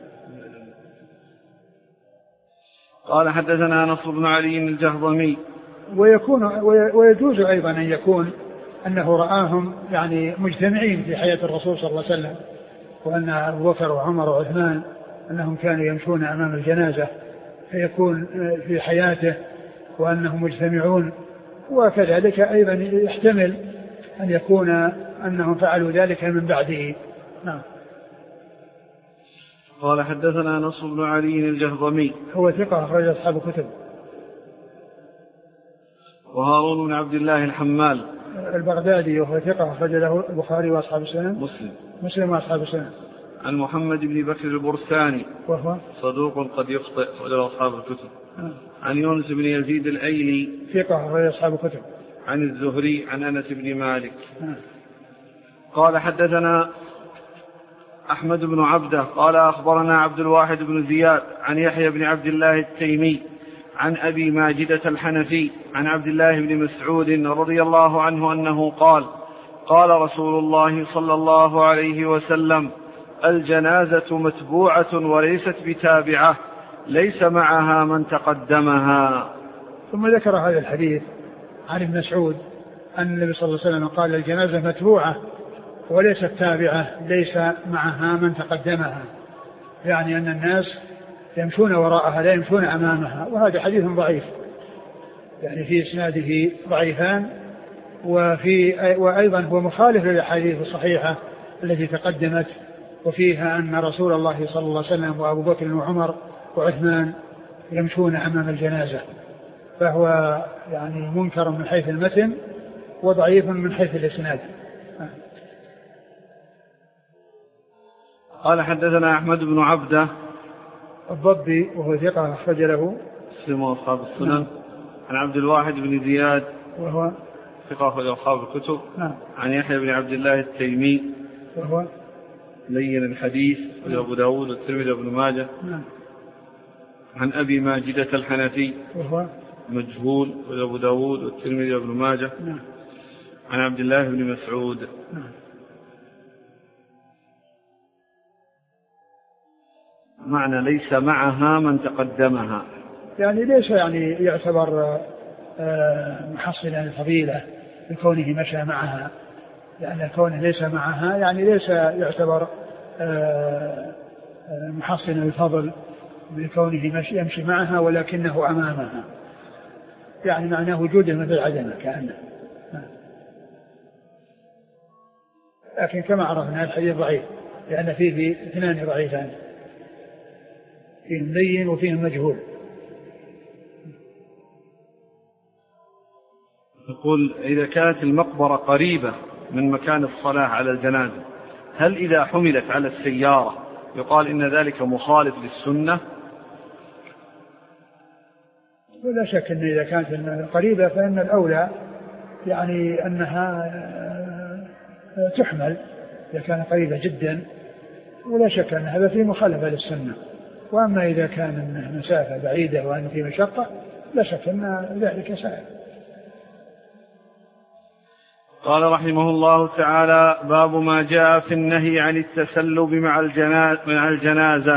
قال حدثنا نصر بن علي الجهضمي ويجوز أيضا أن يكون أنه رآهم يعني مجتمعين في حياة الرسول صلى الله عليه وسلم، وأن أبو بكر وعمر وعثمان أنهم كانوا يمشون أمام الجنازة فيكون في حياته وأنهم مجتمعون، وكذلك أيضا يحتمل أن يكون أنهم فعلوا ذلك من بعده. نعم. قال حدثنا نصر بن علي الجهضمي هو ثقة أخرج أصحاب الكتب. وهارون بن عبد الله الحمال البغدادي وهو ثقة أخرج له البخاري وأصحاب السنن مسلم وأصحاب السنن. عن محمد بن بكر البرساني وهو صدوق قد يخطئ وله أصحاب الكتب. عن يونس بن يزيد الأيلي ثقة أخرج أصحاب الكتب. عن الزهري عن أنس بن مالك. قال حدثنا أحمد بن عبده قال أخبرنا عبد الواحد بن زياد عن يحيى بن عبد الله التيمي عن أبي ماجدة الحنفي عن عبد الله بن مسعود رضي الله عنه أنه قال قال رسول الله صلى الله عليه وسلم الجنازة متبوعة وليست بتابعة ليس معها من تقدمها. ثم ذكر هذا الحديث عن ابن مسعود أن النبي صلى الله عليه وسلم قال الجنازة متبوعة وليست تابعة ليس معها من تقدمها، يعني أن الناس يمشون وراءها لا يمشون أمامها، وهذا حديث ضعيف يعني في إسناده ضعيفان، وأيضا هو مخالف للأحاديث الصحيحة التي تقدمت وفيها أن رسول الله صلى الله عليه وسلم وأبو بكر وعمر وعثمان يمشون أمام الجنازة، فهو يعني منكر من حيث المتن وضعيف من حيث الإسناد. قال حدثنا أحمد بن عبده الضبي وهو ثقة أخرج له مسلم وأصحاب السنن. عن عبد الواحد بن زياد وهو ثقة أخرج أصحاب الكتب. عن يحيى بن عبد الله التيمي وهو لين الحديث وأبو داود والترمذي وابن ماجه. عن أبي ماجدة الحنفي وهو مجهول وأبو داود والترمذي وابن ماجه. عن عبد الله بن مسعود. معنى ليس معها من تقدمها، يعني ليس يعني يعتبر محصلا للفضيلة بكونه مشى معها، لأن كونه ليس معها يعني ليس يعتبر محصلا للفضل بكونه يمشي معها ولكنه أمامها، يعني معناه وجوده مثل عدمه كأنه. لكن كما عرفنا الحديث ضعيف، لأن فيه اثنان ضعيفان، فيه مبين وفيه مجهول. يقول إذا كانت المقبرة قريبة من مكان الصلاة على الجنازة، هل إذا حملت على السيارة يقال إن ذلك مخالف للسنة؟ ولا شك أن إذا كانت قريبة فإن الأولى يعني أنها تحمل إذا كانت قريبة جدا، ولا شك أن هذا فيه مخالفة للسنة. وأما إذا كان مسافة بعيدة وأن فيه مشقة لا شك أن ذلك سائل. قال رحمه الله تعالى: باب ما جاء في النهي عن التسلب مع الجنازة.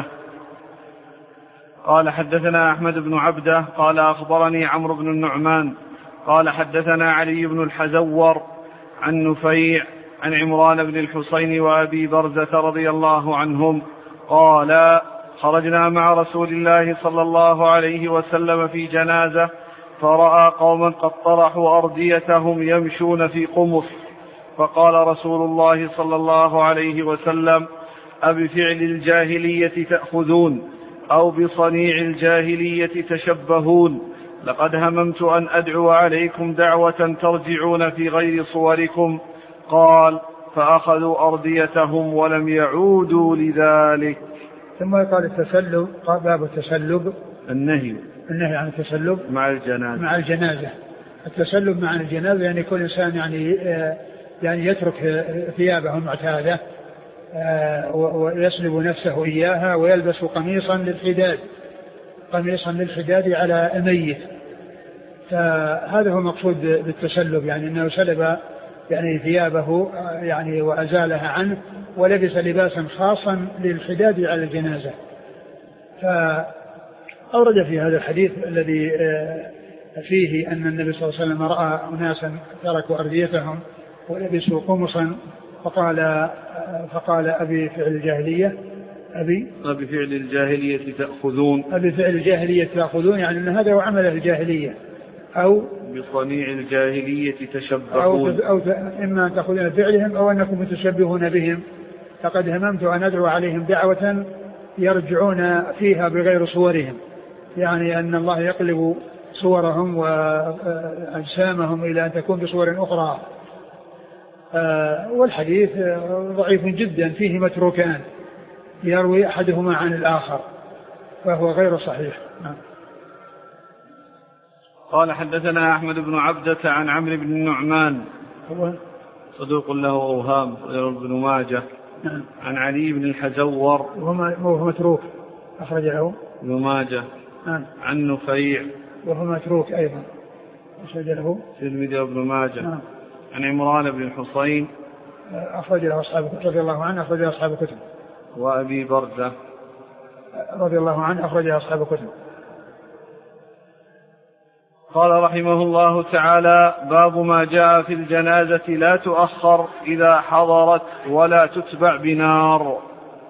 قال حدثنا أحمد بن عبده قال أخبرني عمرو بن النعمان قال حدثنا علي بن الحزور عن نفيع عن عمران بن الحصين وأبي برزة رضي الله عنهم قال: خرجنا مع رسول الله صلى الله عليه وسلم في جنازة، فرأى قوما قد طرحوا أرديتهم يمشون في قمص، فقال رسول الله صلى الله عليه وسلم: أبفعل الجاهلية تأخذون أو بصنيع الجاهلية تشبهون؟ لقد هممت أن أدعو عليكم دعوة ترجعون في غير صوركم. قال: فأخذوا أرديتهم ولم يعودوا لذلك. ثم قال التسلب، قال باب التسلب، النهي عن التسلب مع الجنازة. التسلب مع الجنازة يعني كل إنسان يعني يترك ثيابه المعتادة ويسلب نفسه إياها ويلبس قميصا للحداد على الميت. فهذا هو المقصود بالتسلب، يعني أنه سلب يعني ثيابه يعني وأزالها عنه ولبس لباسا خاصا للحداد على الجنازة. فأورد في هذا الحديث الذي فيه أن النبي صلى الله عليه وسلم رأى أناسا تركوا أرديتهم ولبسوا قمصا فقال: أبي فعل الجاهلية تأخذون، يعني أن هذا هو عمل الجاهلية، أو بصنيع الجاهلية تشبهون، أو إما أن تأخذون فعلهم أو أنكم متشبهون بهم. لقد هممت أن أدعو عليهم دعوة يرجعون فيها بغير صورهم، يعني أن الله يقلب صورهم وأجسامهم إلى أن تكون بصور أخرى. والحديث ضعيف جدا، فيه متروكان يروي أحدهما عن الآخر، فهو غير صحيح. قال حدثنا أحمد بن عبدة عن عمرو بن النعمان هو صدوق له أوهام ابن ماجه. عن علي بن الحزور وهو متروك أخرج له ابن ماجه. عن نفيع وهو متروك أيضا أخرج له الترمذي وابن ماجه. عن عمران بن الحصين أخرج له أصحاب رضي الله عنه أخرج له أصحاب الكتب. وأبي برزة رضي الله عنه أخرج له أصحاب الكتب. قال رحمه الله تعالى: باب ما جاء في الجنازة لا تؤخر إذا حضرت ولا تتبع بنار.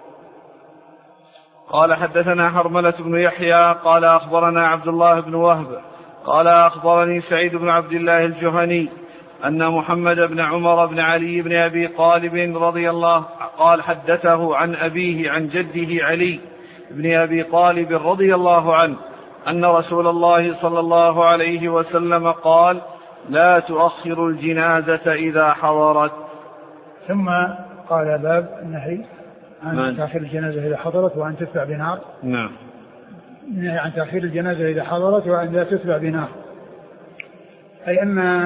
قال حدثنا حرملة بن يحيى قال أخبرنا عبد الله بن وهب قال أخبرني سعيد بن عبد الله الجهني أن محمد بن عمر بن علي بن أبي طالب رضي الله قال حدثه عن أبيه عن جده علي بن أبي طالب رضي الله عنه أن رسول الله صلى الله عليه وسلم قال: لا تؤخر الجنازة إذا حضرت. ثم قال: باب النهي عن تأخير الجنازة إذا حضرت وأن تتبع بنار. نعم. النهي عن تأخير الجنازة إذا حضرت وأن لا تتبع بنار، أي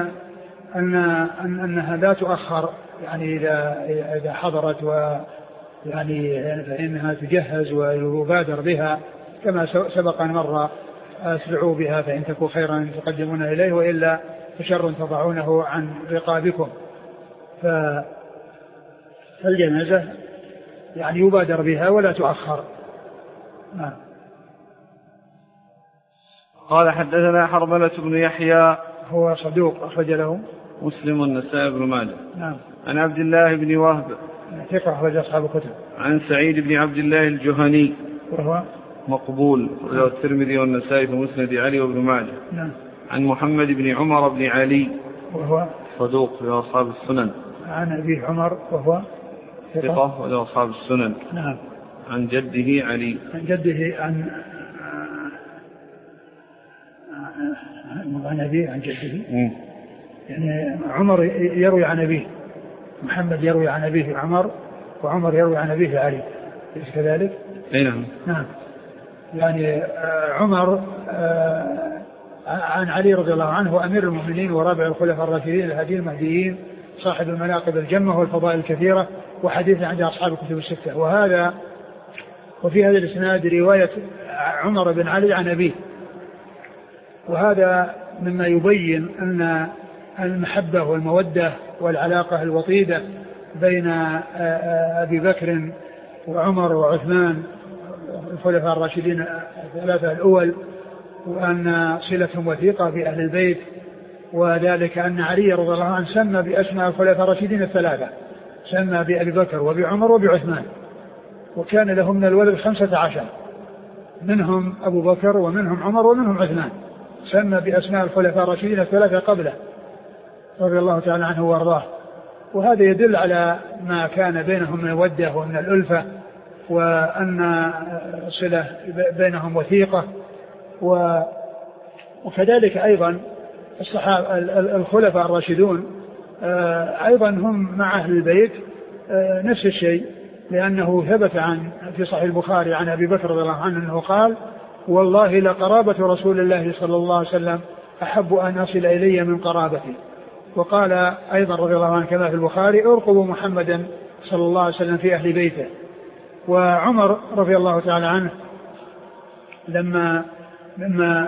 أنها لا تؤخر، يعني إذا حضرت ويعني فإنها تجهز ويبادر بها كما سبق أن مر: أسرعوا بها فإن تكون خيرا تقدمون إليه وإلا فشر تضعونه عن رقابكم. فالجنازة يعني يبادر بها ولا تؤخر. قال حدثنا حرملة بن يحيى هو صدوق أخرج له مسلم والنسائي بن ماجه. نعم. عن عبد الله بن وهب ثقة أخرج أصحاب الكتب. عن سعيد بن عبد الله الجهني وهو مقبول رواه الترمذي والنسائي في مسند علي وابن ماجه. نعم. عن محمد بن عمر بن علي وهو صدوق له أصحاب السنن. عن أبي عمر وهو ثقة وله أصحاب السنن. نعم. عن جده علي. عن جده عن أبيه عن جده. يعني عمر يروي عن أبيه، محمد يروي عن أبيه عمر، وعمر يروي عن أبيه علي، ليس كذلك؟ أي نعم. نعم. يعني عمر عن علي رضي الله عنه وأمير المؤمنين ورابع الخلفاء الراشدين الهاديين المهديين صاحب المناقب الجمة والفضائل الكثيرة، وحديث عند أصحاب الكتب الستة. وفي هذا الإسناد رواية عمر بن علي عن أبيه، وهذا مما يبين أن المحبة والمودة والعلاقة الوطيدة بين أبي بكر وعمر وعثمان الخلفاء الراشدين الثلاثة الأول، وأن صلتهم وثيقة بأهل البيت، وذلك أن علي رضي الله عنه سمى بأسماء الخلفاء الراشدين الثلاثة، سمى بأبي بكر وبعمر وبعثمان، وكان لهم من الولد 15، منهم أبو بكر ومنهم عمر ومنهم عثمان، سمى بأسماء الخلفاء الراشدين الثلاثة قبله رضي الله تعالى عنه وارضاه. وهذا يدل على ما كان بينهم من الودة ومن الألفة، وأن صلة بينهم وثيقة. وكذلك أيضا الخلفاء الراشدون أيضا هم مع أهل البيت نفس الشيء، لأنه ثبت في صحيح البخاري عن أبي بكر رضي الله عنه أنه قال: والله لقرابة رسول الله صلى الله عليه وسلم أحب أن أصل إلي من قرابتي. وقال أيضا رضي الله عنه كما في البخاري: ارقبوا محمدا صلى الله عليه وسلم في أهل بيته. وعمر رضي الله تعالى عنه لما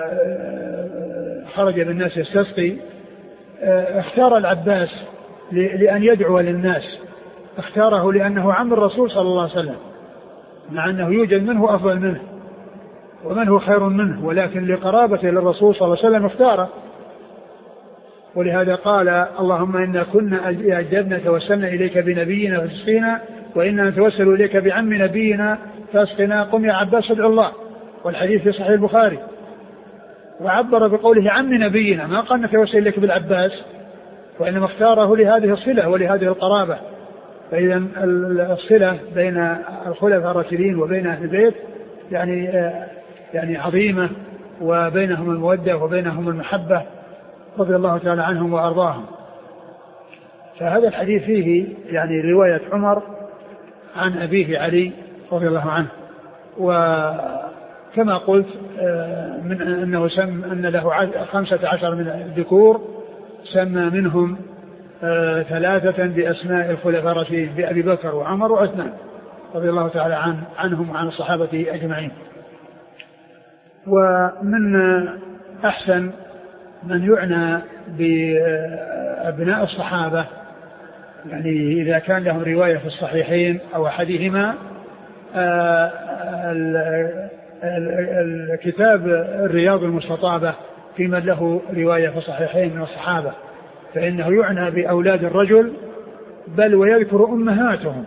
خرج بالناس يستسقي اختار العباس لأن يدعو للناس، اختاره لأنه عم الرسول صلى الله عليه وسلم، مع أنه يوجد منه أفضل منه ومن هو خير منه، ولكن لقرابته للرسول صلى الله عليه وسلم اختاره. ولهذا قال: اللهم إنا كنا أجدنا توسلنا إليك بنبينا فاسقنا، وإنا نتوسل إليك بعم نبينا فاسقنا، قم يا عباس ادعو الله. والحديث في صحيح البخاري. وعبر بقوله عم نبينا، ما قال نتوسل إليك بالعباس، وإنما اختاره لهذه الصلة ولهذه القرابة. فإذا الصلة بين الخلفاء الراشدين وبين أهل البيت يعني عظيمة، وبينهم المودة وبينهم المحبة رضي الله تعالى عنهم وأرضاهم. فهذا الحديث فيه يعني رواية عمر عن أبيه علي رضي الله عنه. وكما قلت من أنه أن له 15 من الذكور، سمى منهم 3 بأسماء الخلفاء الراشدين، بأبي بكر وعمر وعثمان رضي الله تعالى عنهم وعن الصحابة أجمعين. ومن أحسن من يعنى بأبناء الصحابة، يعني إذا كان لهم رواية في الصحيحين أو أحدهما، الكتاب الرياض المستطابة في من له رواية في الصحيحين من الصحابة، فإنه يعنى بأولاد الرجل بل ويذكر أمهاتهم،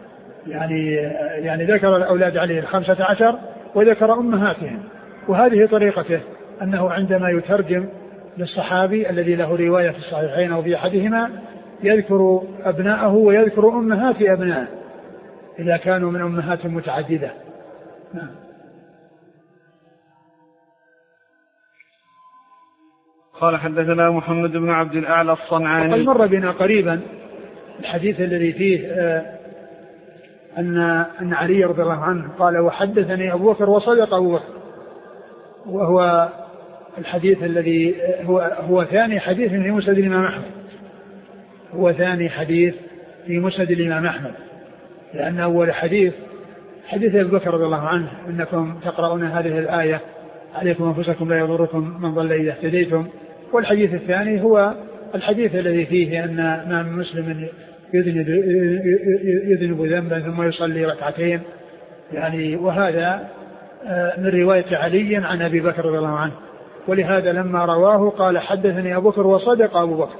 يعني ذكر الأولاد عليه 15 وذكر أمهاتهم. وهذه طريقته، أنه عندما يترجم للصحابي الذي له رواية في الصحيحين أو في أحدهما يذكر أبناءه ويذكر أمهات أبنائه إذا كانوا من أمهات متعددة. نعم. قال: حدثنا محمد بن عبد الأعلى الصنعاني. وقد مر بنا قريبا الحديث الذي فيه أن علي رضي الله عنه قال: وحدثني أبو بكر وصدق أبو بكر، وهو الحديث الذي هو ثاني حديث في مسند الإمام أحمد، هو ثاني حديث في مسند الإمام أحمد، لأن أول حديث أبو بكر رضي الله عنه: إنكم تقرؤون هذه الآية عليكم أنفسكم لا يضركم من ضل إذا اهتديتم. والحديث الثاني هو الحديث الذي فيه أن ما من مسلم يذنب ذنبا ثم يصلي ركعتين، يعني وهذا من رواية علي عن أبي بكر رضي الله عنه. ولهذا لما رواه قال حدثني أبو بكر وصدق أبو بكر.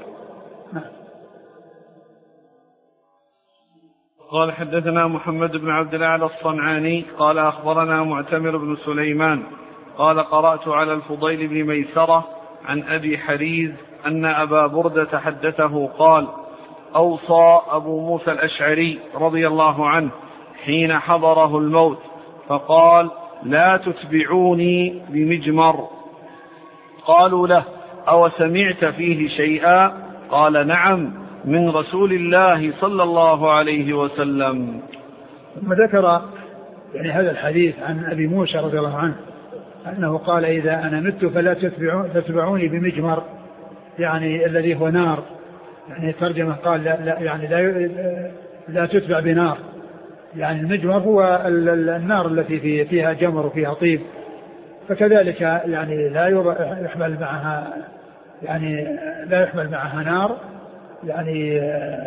قال حدثنا محمد بن عبد الأعلى الصنعاني قال أخبرنا معتمر بن سليمان قال قرأت على الفضيل بن ميسرة عن أبي حريز أن أبا بردة حدثه قال أوصى أبو موسى الأشعري رضي الله عنه حين حضره الموت فقال لا تتبعوني بمجمر. قالوا له أو سمعت فيه شيئا؟ قال نعم من رسول الله صلى الله عليه وسلم. ثم ذكر يعني هذا الحديث عن أبي موسى رضي الله عنه أنه قال إذا أنا مت فلا تتبعوني بمجمر، يعني الذي هو نار، يعني ترجمة قال لا يعني لا تتبع بنار، يعني المجمر هو النار التي فيها جمر وفيها طيب، فكذلك يعني لا يحمل معها يعني لا يحمل معها نار. يعني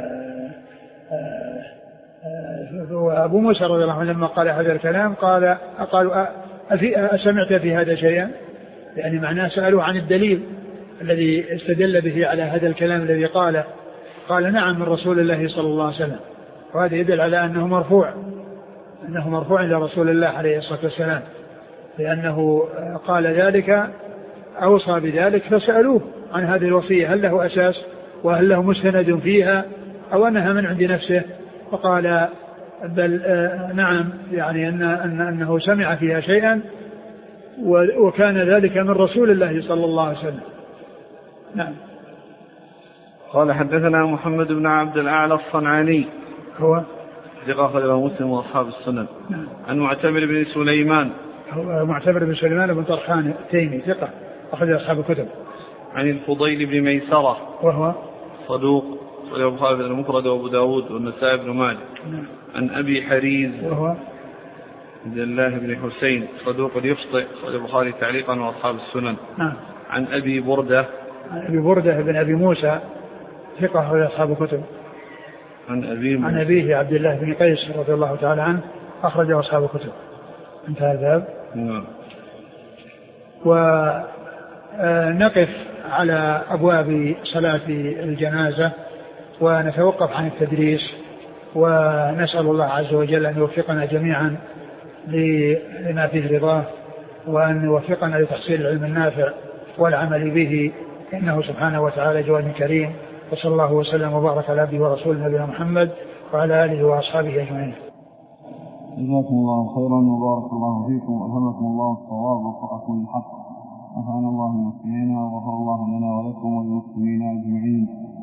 أبو موسى رضي الله عنه لما قال هذا الكلام قالوا أسمعت في هذا شيئا؟ يعني معناه سألوا عن الدليل الذي استدل به على هذا الكلام الذي قال نعم من رسول الله صلى الله عليه وسلم. وهذا يدل على أنه مرفوع إلى رسول الله عليه الصلاة والسلام، لأنه قال ذلك أوصى بذلك فسألوه عن هذه الوصية هل له أساس وهل له مستند فيها أو أنها من عند نفسه، فقال بل نعم، يعني أنه سمع فيها شيئا وكان ذلك من رسول الله صلى الله عليه وسلم. نعم. قال حدثنا محمد بن عبد الأعلى الصنعاني هو ثقة أخرجه مسلم وأصحاب السنن. نعم. عن معتمر بن سليمان هو معتمر بن سليمان بن طرخان التيمي ثقة أخرج أصحاب الكتب. عن الفضيل بن ميسرة وهو صدوق أخرجه البخاري في المفرد وأبو داود والنسائي بن ماجه. نعم. عن أبي حريز وهو عبد الله بن حسين صدوق يخطئ أخرجه البخاري تعليقا وأصحاب السنن. نعم. عن أبي بردة بن أبي موسى ثقة أخرج أصحاب الكتب. عن أبيه عبد الله بن قيس رضي الله تعالى عنه أخرج أصحاب الكتب. انتهى الباب. نعم. ونقف على أبواب صلاة الجنازة ونتوقف عن التدريس، ونسأل الله عز وجل أن يوفقنا جميعا لما فيه رضاه، وأن يوفقنا لتحصيل العلم النافع والعمل به، إنه سبحانه وتعالى جواد كريم. وصلى الله وسلم وبارك على عبده ورسوله نبينا محمد وعلى آله وأصحابه أجمعين. جزاكم الله خيرا وبارك الله فيكم وألهمكم الله الصواب ووفقكم للحق، نفعنا الله بمسلمين وغفر الله لنا ولكم وللمسلمين أجمعين.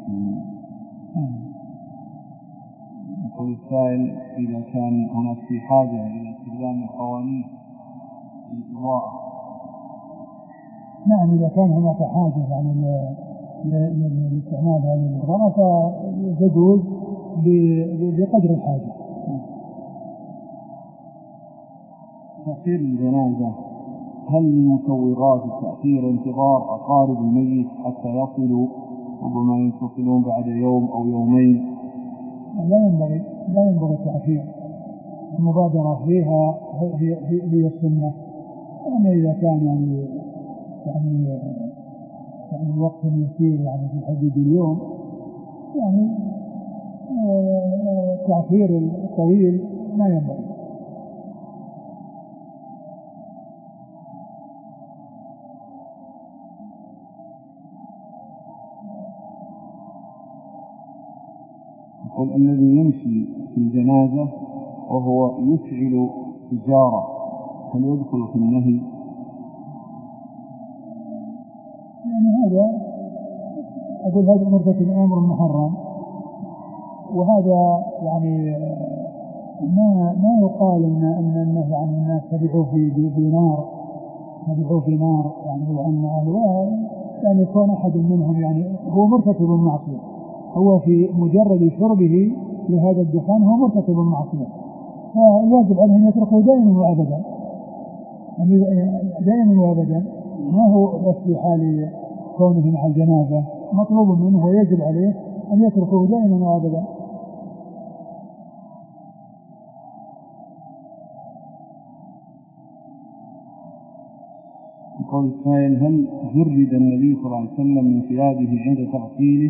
يقول السائل إذا كان هناك في حاجة إلى استخدام القوانين للإضاءة. نعم، إذا كان هناك حاجة يعني لاستعمال هذه الإضاءة فتجوز بقدر الحاجة. تأخير الجنازة هل من مسوغات التأخير انتظار أقارب الميت حتى يصلوا، ربما ينفصلون بعد يوم أو يومين؟ لا ينبغي التأخير، المبادرة فيها هي السنة. أما إذا كان يعني الوقت يسير يعني في حدود اليوم، يعني التأخير الطويل لا ينبغي. يقول الذي يمشي في الجنازة وهو يشعل سيجارة هل يدخل في النهي؟ يعني هذا أقول هذا مرتكب أمر محرم، وهذا يعني ما يقال أن يعني الناس تبعوا في نار يعني، وأن يعني يكون أحد منهم يعني هو مرتكب المعصية، هو في مجرد شربه لهذا الدخان هو مرتكب المعصية، فيجب عليه أن يتركه دائما وأبدا، يعني دائما وأبدا، ما هو بس في حال كونه مع الجنازة، مطلوب منه ويجب عليه أن يتركه دائما وأبدا. القول الثاني: هل جرد النبي صلى الله عليه وسلم من ثيابه عند تغسيله؟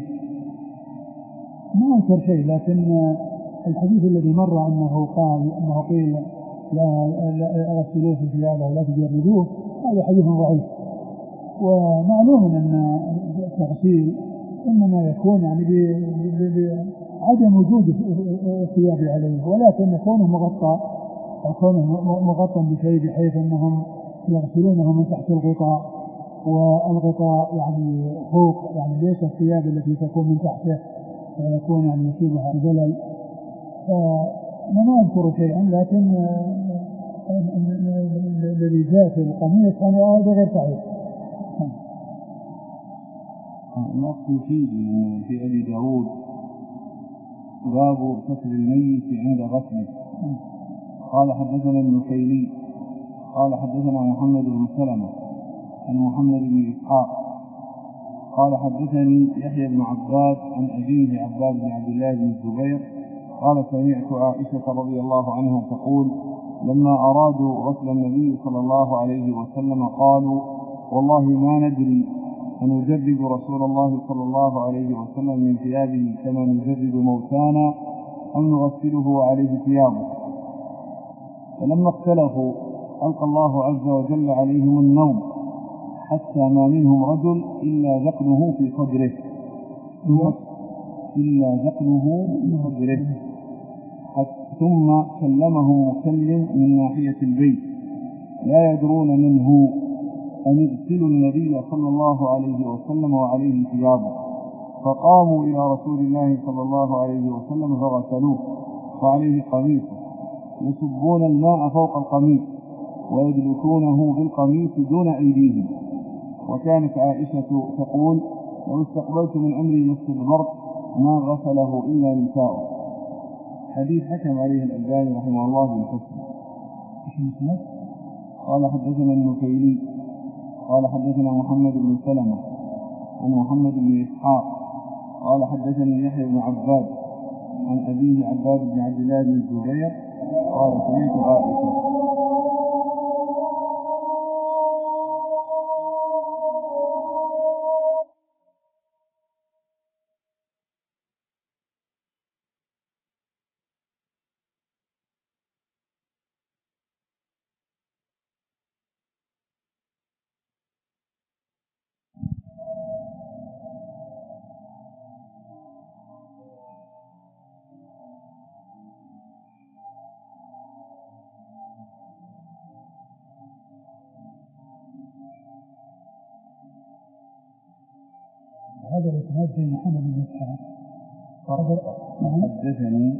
ما أنكر شيء، لكن الحديث الذي مر أنه قيل لا أغسلوه في ثيابه ولا تجردوه، هذا حديث ضعيف. ومعلوم أن التغسيل إنما يكون يعني بعدم وجود الثياب عليه، ولكن كونه مغطى بشيء بحيث أنهم يغسلونه من تحت الغطاء، والغطاء يعني فوق، يعني ليس الثياب التي تكون من تحته فيكون يعني يصيبها الزلل. ما أذكر شيئا، لكن الذي جاء في القميص هذا غير صحيح. نقص في أبي داود باب غسل الميت عند غسله. قال حدثنا النخيلي قال حدثنا محمد بن سلمة عن محمد بن إسحاق قال حدثني يحيى بن عباد عن أبيه عباد بن عبد الله بن الزبير قال سمعت عائشة رضي الله عنها تقول: لما أرادوا غسل النبي صلى الله عليه وسلم قالوا: والله ما ندري أنجرد رسول الله صلى الله عليه وسلم من ثيابه كما نجرد موتانا أم نغسله عليه ثيابه. فلما اختلفوا ألقى الله عز وجل عليهم النوم حتى ما منهم رجل إلا ذقنه في صدره ثم كلمه مكلم من ناحية البيت لا يدرون منه أن يغسلوا النبي صلى الله عليه وسلم وعليه ثيابه، فقاموا إلى رسول الله صلى الله عليه وسلم فغسلوه وعليه قميصه، يصبون الماء فوق القميص ويدلكونه بالقميص دون أيديهم. وكانت عائشة تقول: لو استقبلت من أمري نفس البرد ما غسله إلا نساؤه. حديث حكم عليه الألباني رحمه الله بالحسن. قال حدثنا النخيلي قال حدثنا محمد بن سلمة عن محمد بن إسحاق قال حدثني يحيى بن عباد عن أبيه عباد بن عبد الله بن الزبير قال سمعت عائشة. هذا الإسناد في محمد بن إسحاق حدثني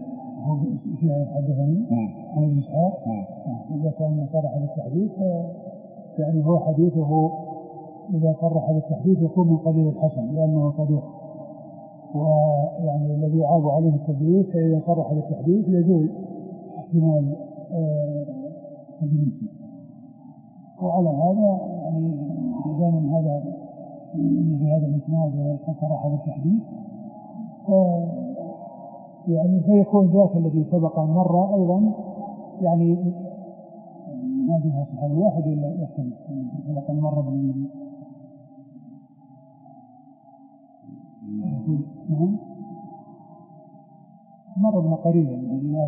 عن ابن إسحاق. إذا كان صرح بالتحديث يعني هو حديثه إذا صرح بالتحديث يكون من قبيل الحسن لأنه صدوق، ويعني الذي يعاب عليه التدليس فإذا صرح بالتحديث يزول احتمال التدليس. وعلى هذا يعني دائما هذا بهذا الإسناد وصرح بالتحديث يعني سيكون ذاك الذي سبق مرة أيضا يعني ما بها صحيح واحد إلا يحتمل سبق مرة بالنبي مرة من قريبا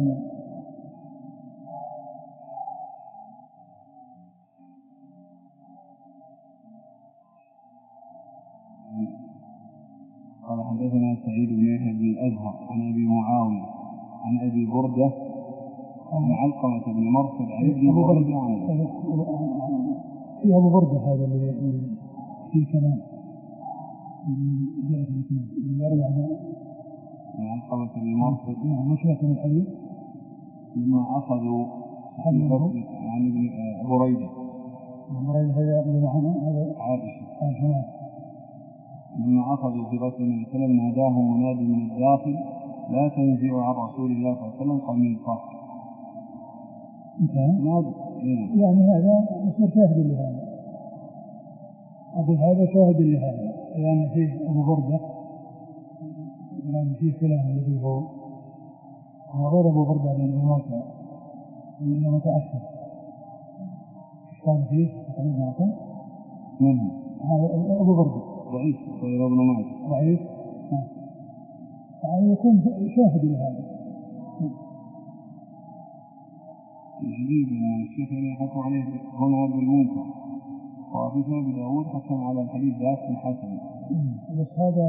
قال حدثنا سعيد بن يحيى بن الأزهر عن أبي معاوية عن أبي بردة عن علقمة بن مرثد عن أبي بردة في أبو بردة هذا اللي في كلام يروي عن علقمة بن مرثد مشيخ الحديث لما أخذوا عن بريدة هذا عائشة لما أخذوا في غسل النبي صلى الله عليه وسلم ناداهم منادي من الداخل: لا تنزعوا عن رسول الله صلى الله عليه وسلم قميصا. يعني هذا يصير شاهد لهذا، أقول هذا شاهد لهذا لأن فيه أبو بردة لأن فيه كلام الذي هو غير أبو بردة لأنه موسى لأنه متأثر كان فيه تقريبا من هذا أبو برد ضعيف غير ابن ماجه ضعيف يعني يكون شاهد لهذا. الجديد من الشيخ اللي حكم عليه هنا بالمنكر وفي أبي داود حكم على الحديث ذات الحسن. بس هذا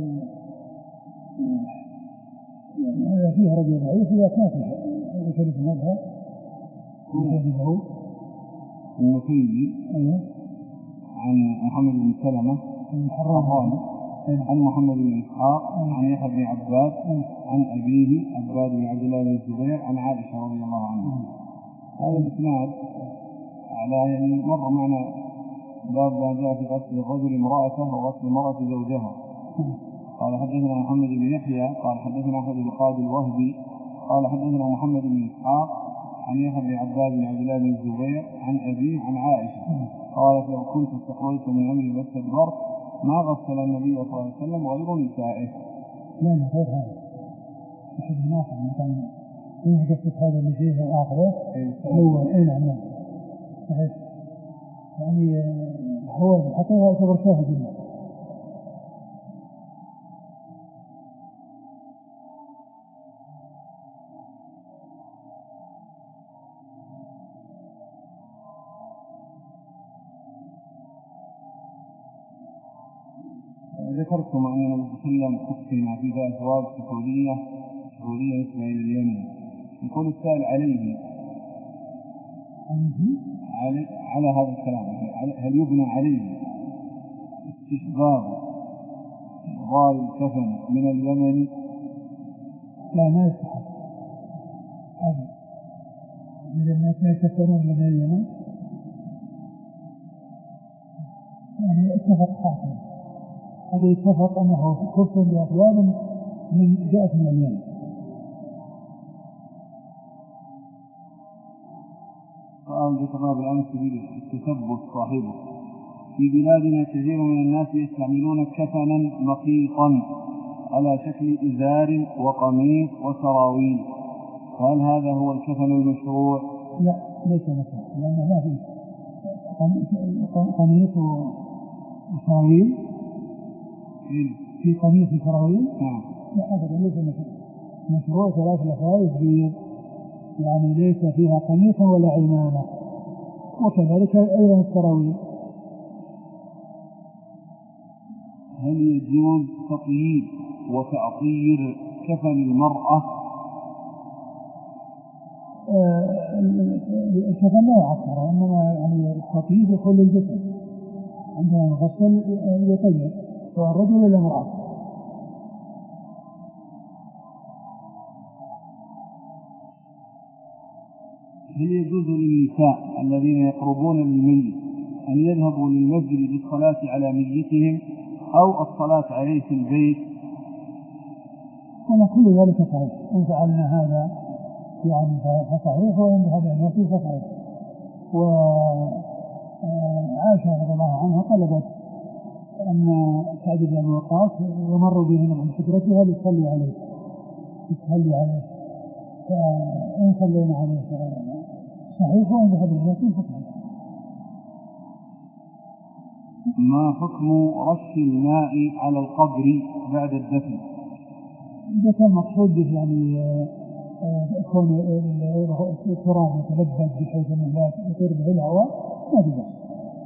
يعني فيه رجل ضعيف إذا كان في شريف المذهب أبي داود النفيلي عن محمد بن سلمة الحراني عن محمد بن إسحاق عن يحيى بن عباد عن أبيه عباد بن عبد الله بن الزبير عن عائشة رضي الله عنها. هذا الإسناد على يعني مر معنا باب ما جاء في غسل الرجل امرأته وغسل المرأة زوجها. قال حدثنا محمد بن يحيى قال حدثنا أحمد بن خالد الوهبي قال حدثنا محمد بن إسحاق عن يحيى بن عباد بن عبد الله بن الزبير عن أبيه عن عائشة قالت لو كنت استقبلت من أمري واستدبرت ما غسل النبي صلى الله عليه وسلم غير نسائه. لا غير هذا أحد الناس مثلا يحدث هذا اللي فيه آخره هو نعم يعني هو حتى يعتبر شاهد له. ذكرتم أن النبي صلى الله عليه وسلم قسم في ذا أزواج سعودية نسبة إلى اليمن. يقول السائل عليه على هذا الكلام هل يبنى عليه استحباب غار الكفن من اليمن؟ لا ما يستحب هذا إذا الناس يكفرون من اليمن يعني اتفق حاكم هذا يتفق أنه كفر لأطوال من جاءت من اليمن. سؤال ذكرنا بالأمس التثبت صاحبه. في بلادنا كثير من الناس يستعملون كفنا مخيطا على شكل إزار وقميص وسراويل، هل هذا هو الكفن المشروع؟ لا ليس مثلا لأنه ما فيه قميص وسراويل في قميص وسراويل لا أبدا ليس مثلا مشروع 3 لفائف بيض يعني ليس فيها قميص ولا عمامة وكذلك أيضا السراويل. هل يجوز تطييب وتعطير كفن المرأة؟ الكفن لا يعطر إنما يعني التطييب يكون للجسد عندما يغسل يطيب سواء الرجل ولا المرأة. هل يجوز للنساء الذين يقربون للميت أن يذهبوا للمسجد للصلاة على ميتهم أو الصلاة عليه في البيت؟ أنا كل ذلك صحيح إن فعلنا هذا يعني فصحيح وإن هذا الناس فصحيح. وعائشة رضي الله عنها طلبت أن سعد بن أبي وقاص يمر بهم عن حجرتها ليصلي عليه فإن صلينا عليه صحيح وإن هذا الناس فصحيح. ما حكم رش الماء على القبر بعد الدفن؟ إذا كان مقصود به يعني كون التراب يتلبد بحيث أنه لا يطير به الهواء ما في بأس.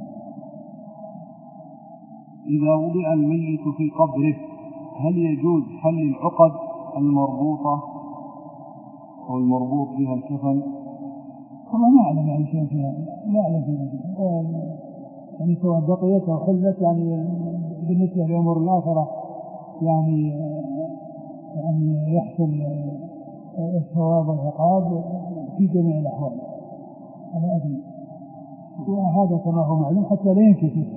إذا وضع الميت في قبره هل يجوز حل العقد المربوطة والمربوط بها الكفن؟ والله ما أعلم يعني شيء فيها لا أعلم فيها يعني سواء بقيت أو حلت يعني بالنسبة لأمور الآخرة يعني يحصل الثواب والعقاب في جميع الأحوال أنا أدري. وهذا كما هو معلوم حتى لا ينكشف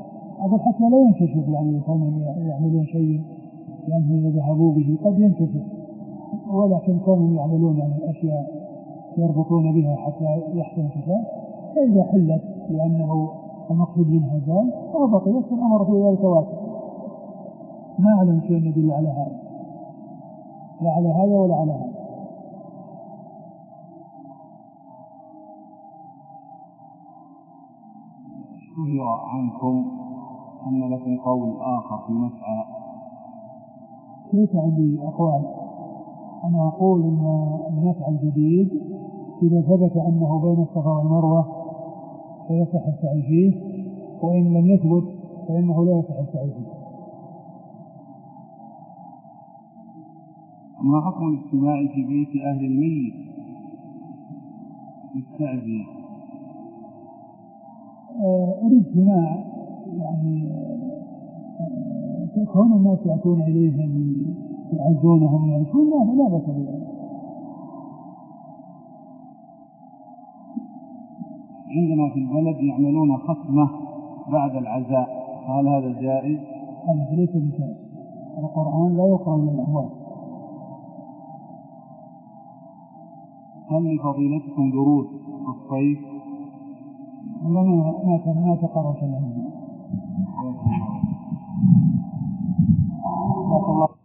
يعني يعملون شيء يعني يذهبوا به قد ينكشف ولكن كانوا يعملون يعني أشياء يربطون بها حتى يحصل انكشاف فإذا حلت لأنه المقصود منها زال أو بقيت فالأمر في ذلك واسع. ما أعلم شيء يدل على هذا لا على هذا ولا على هذا. اشتهر عنكم أن لكم قول آخر في مسعى. ليس عندي أقوال، أنا أقول أن المسعى الجديد إذا ثبت أنه بين الصفا والمروة فيصح السعي فيه، وإن لم يثبت فإنه لا يصح السعي فيه. ما حكم الاجتماع في بيت أهل الميت للتعزية؟ الاجتماع يعني كون الناس يأتون إليهم يعزونهم يعيشون لا بأس به. عندنا في البلد يعملون ختمة بعد العزاء، هل هذا جائز؟ هذا ليس بشيء، القرآن لا يقرأ للأموات. هل لفضيلتكم دروس في الصيف؟ ما تقرأ شيئا.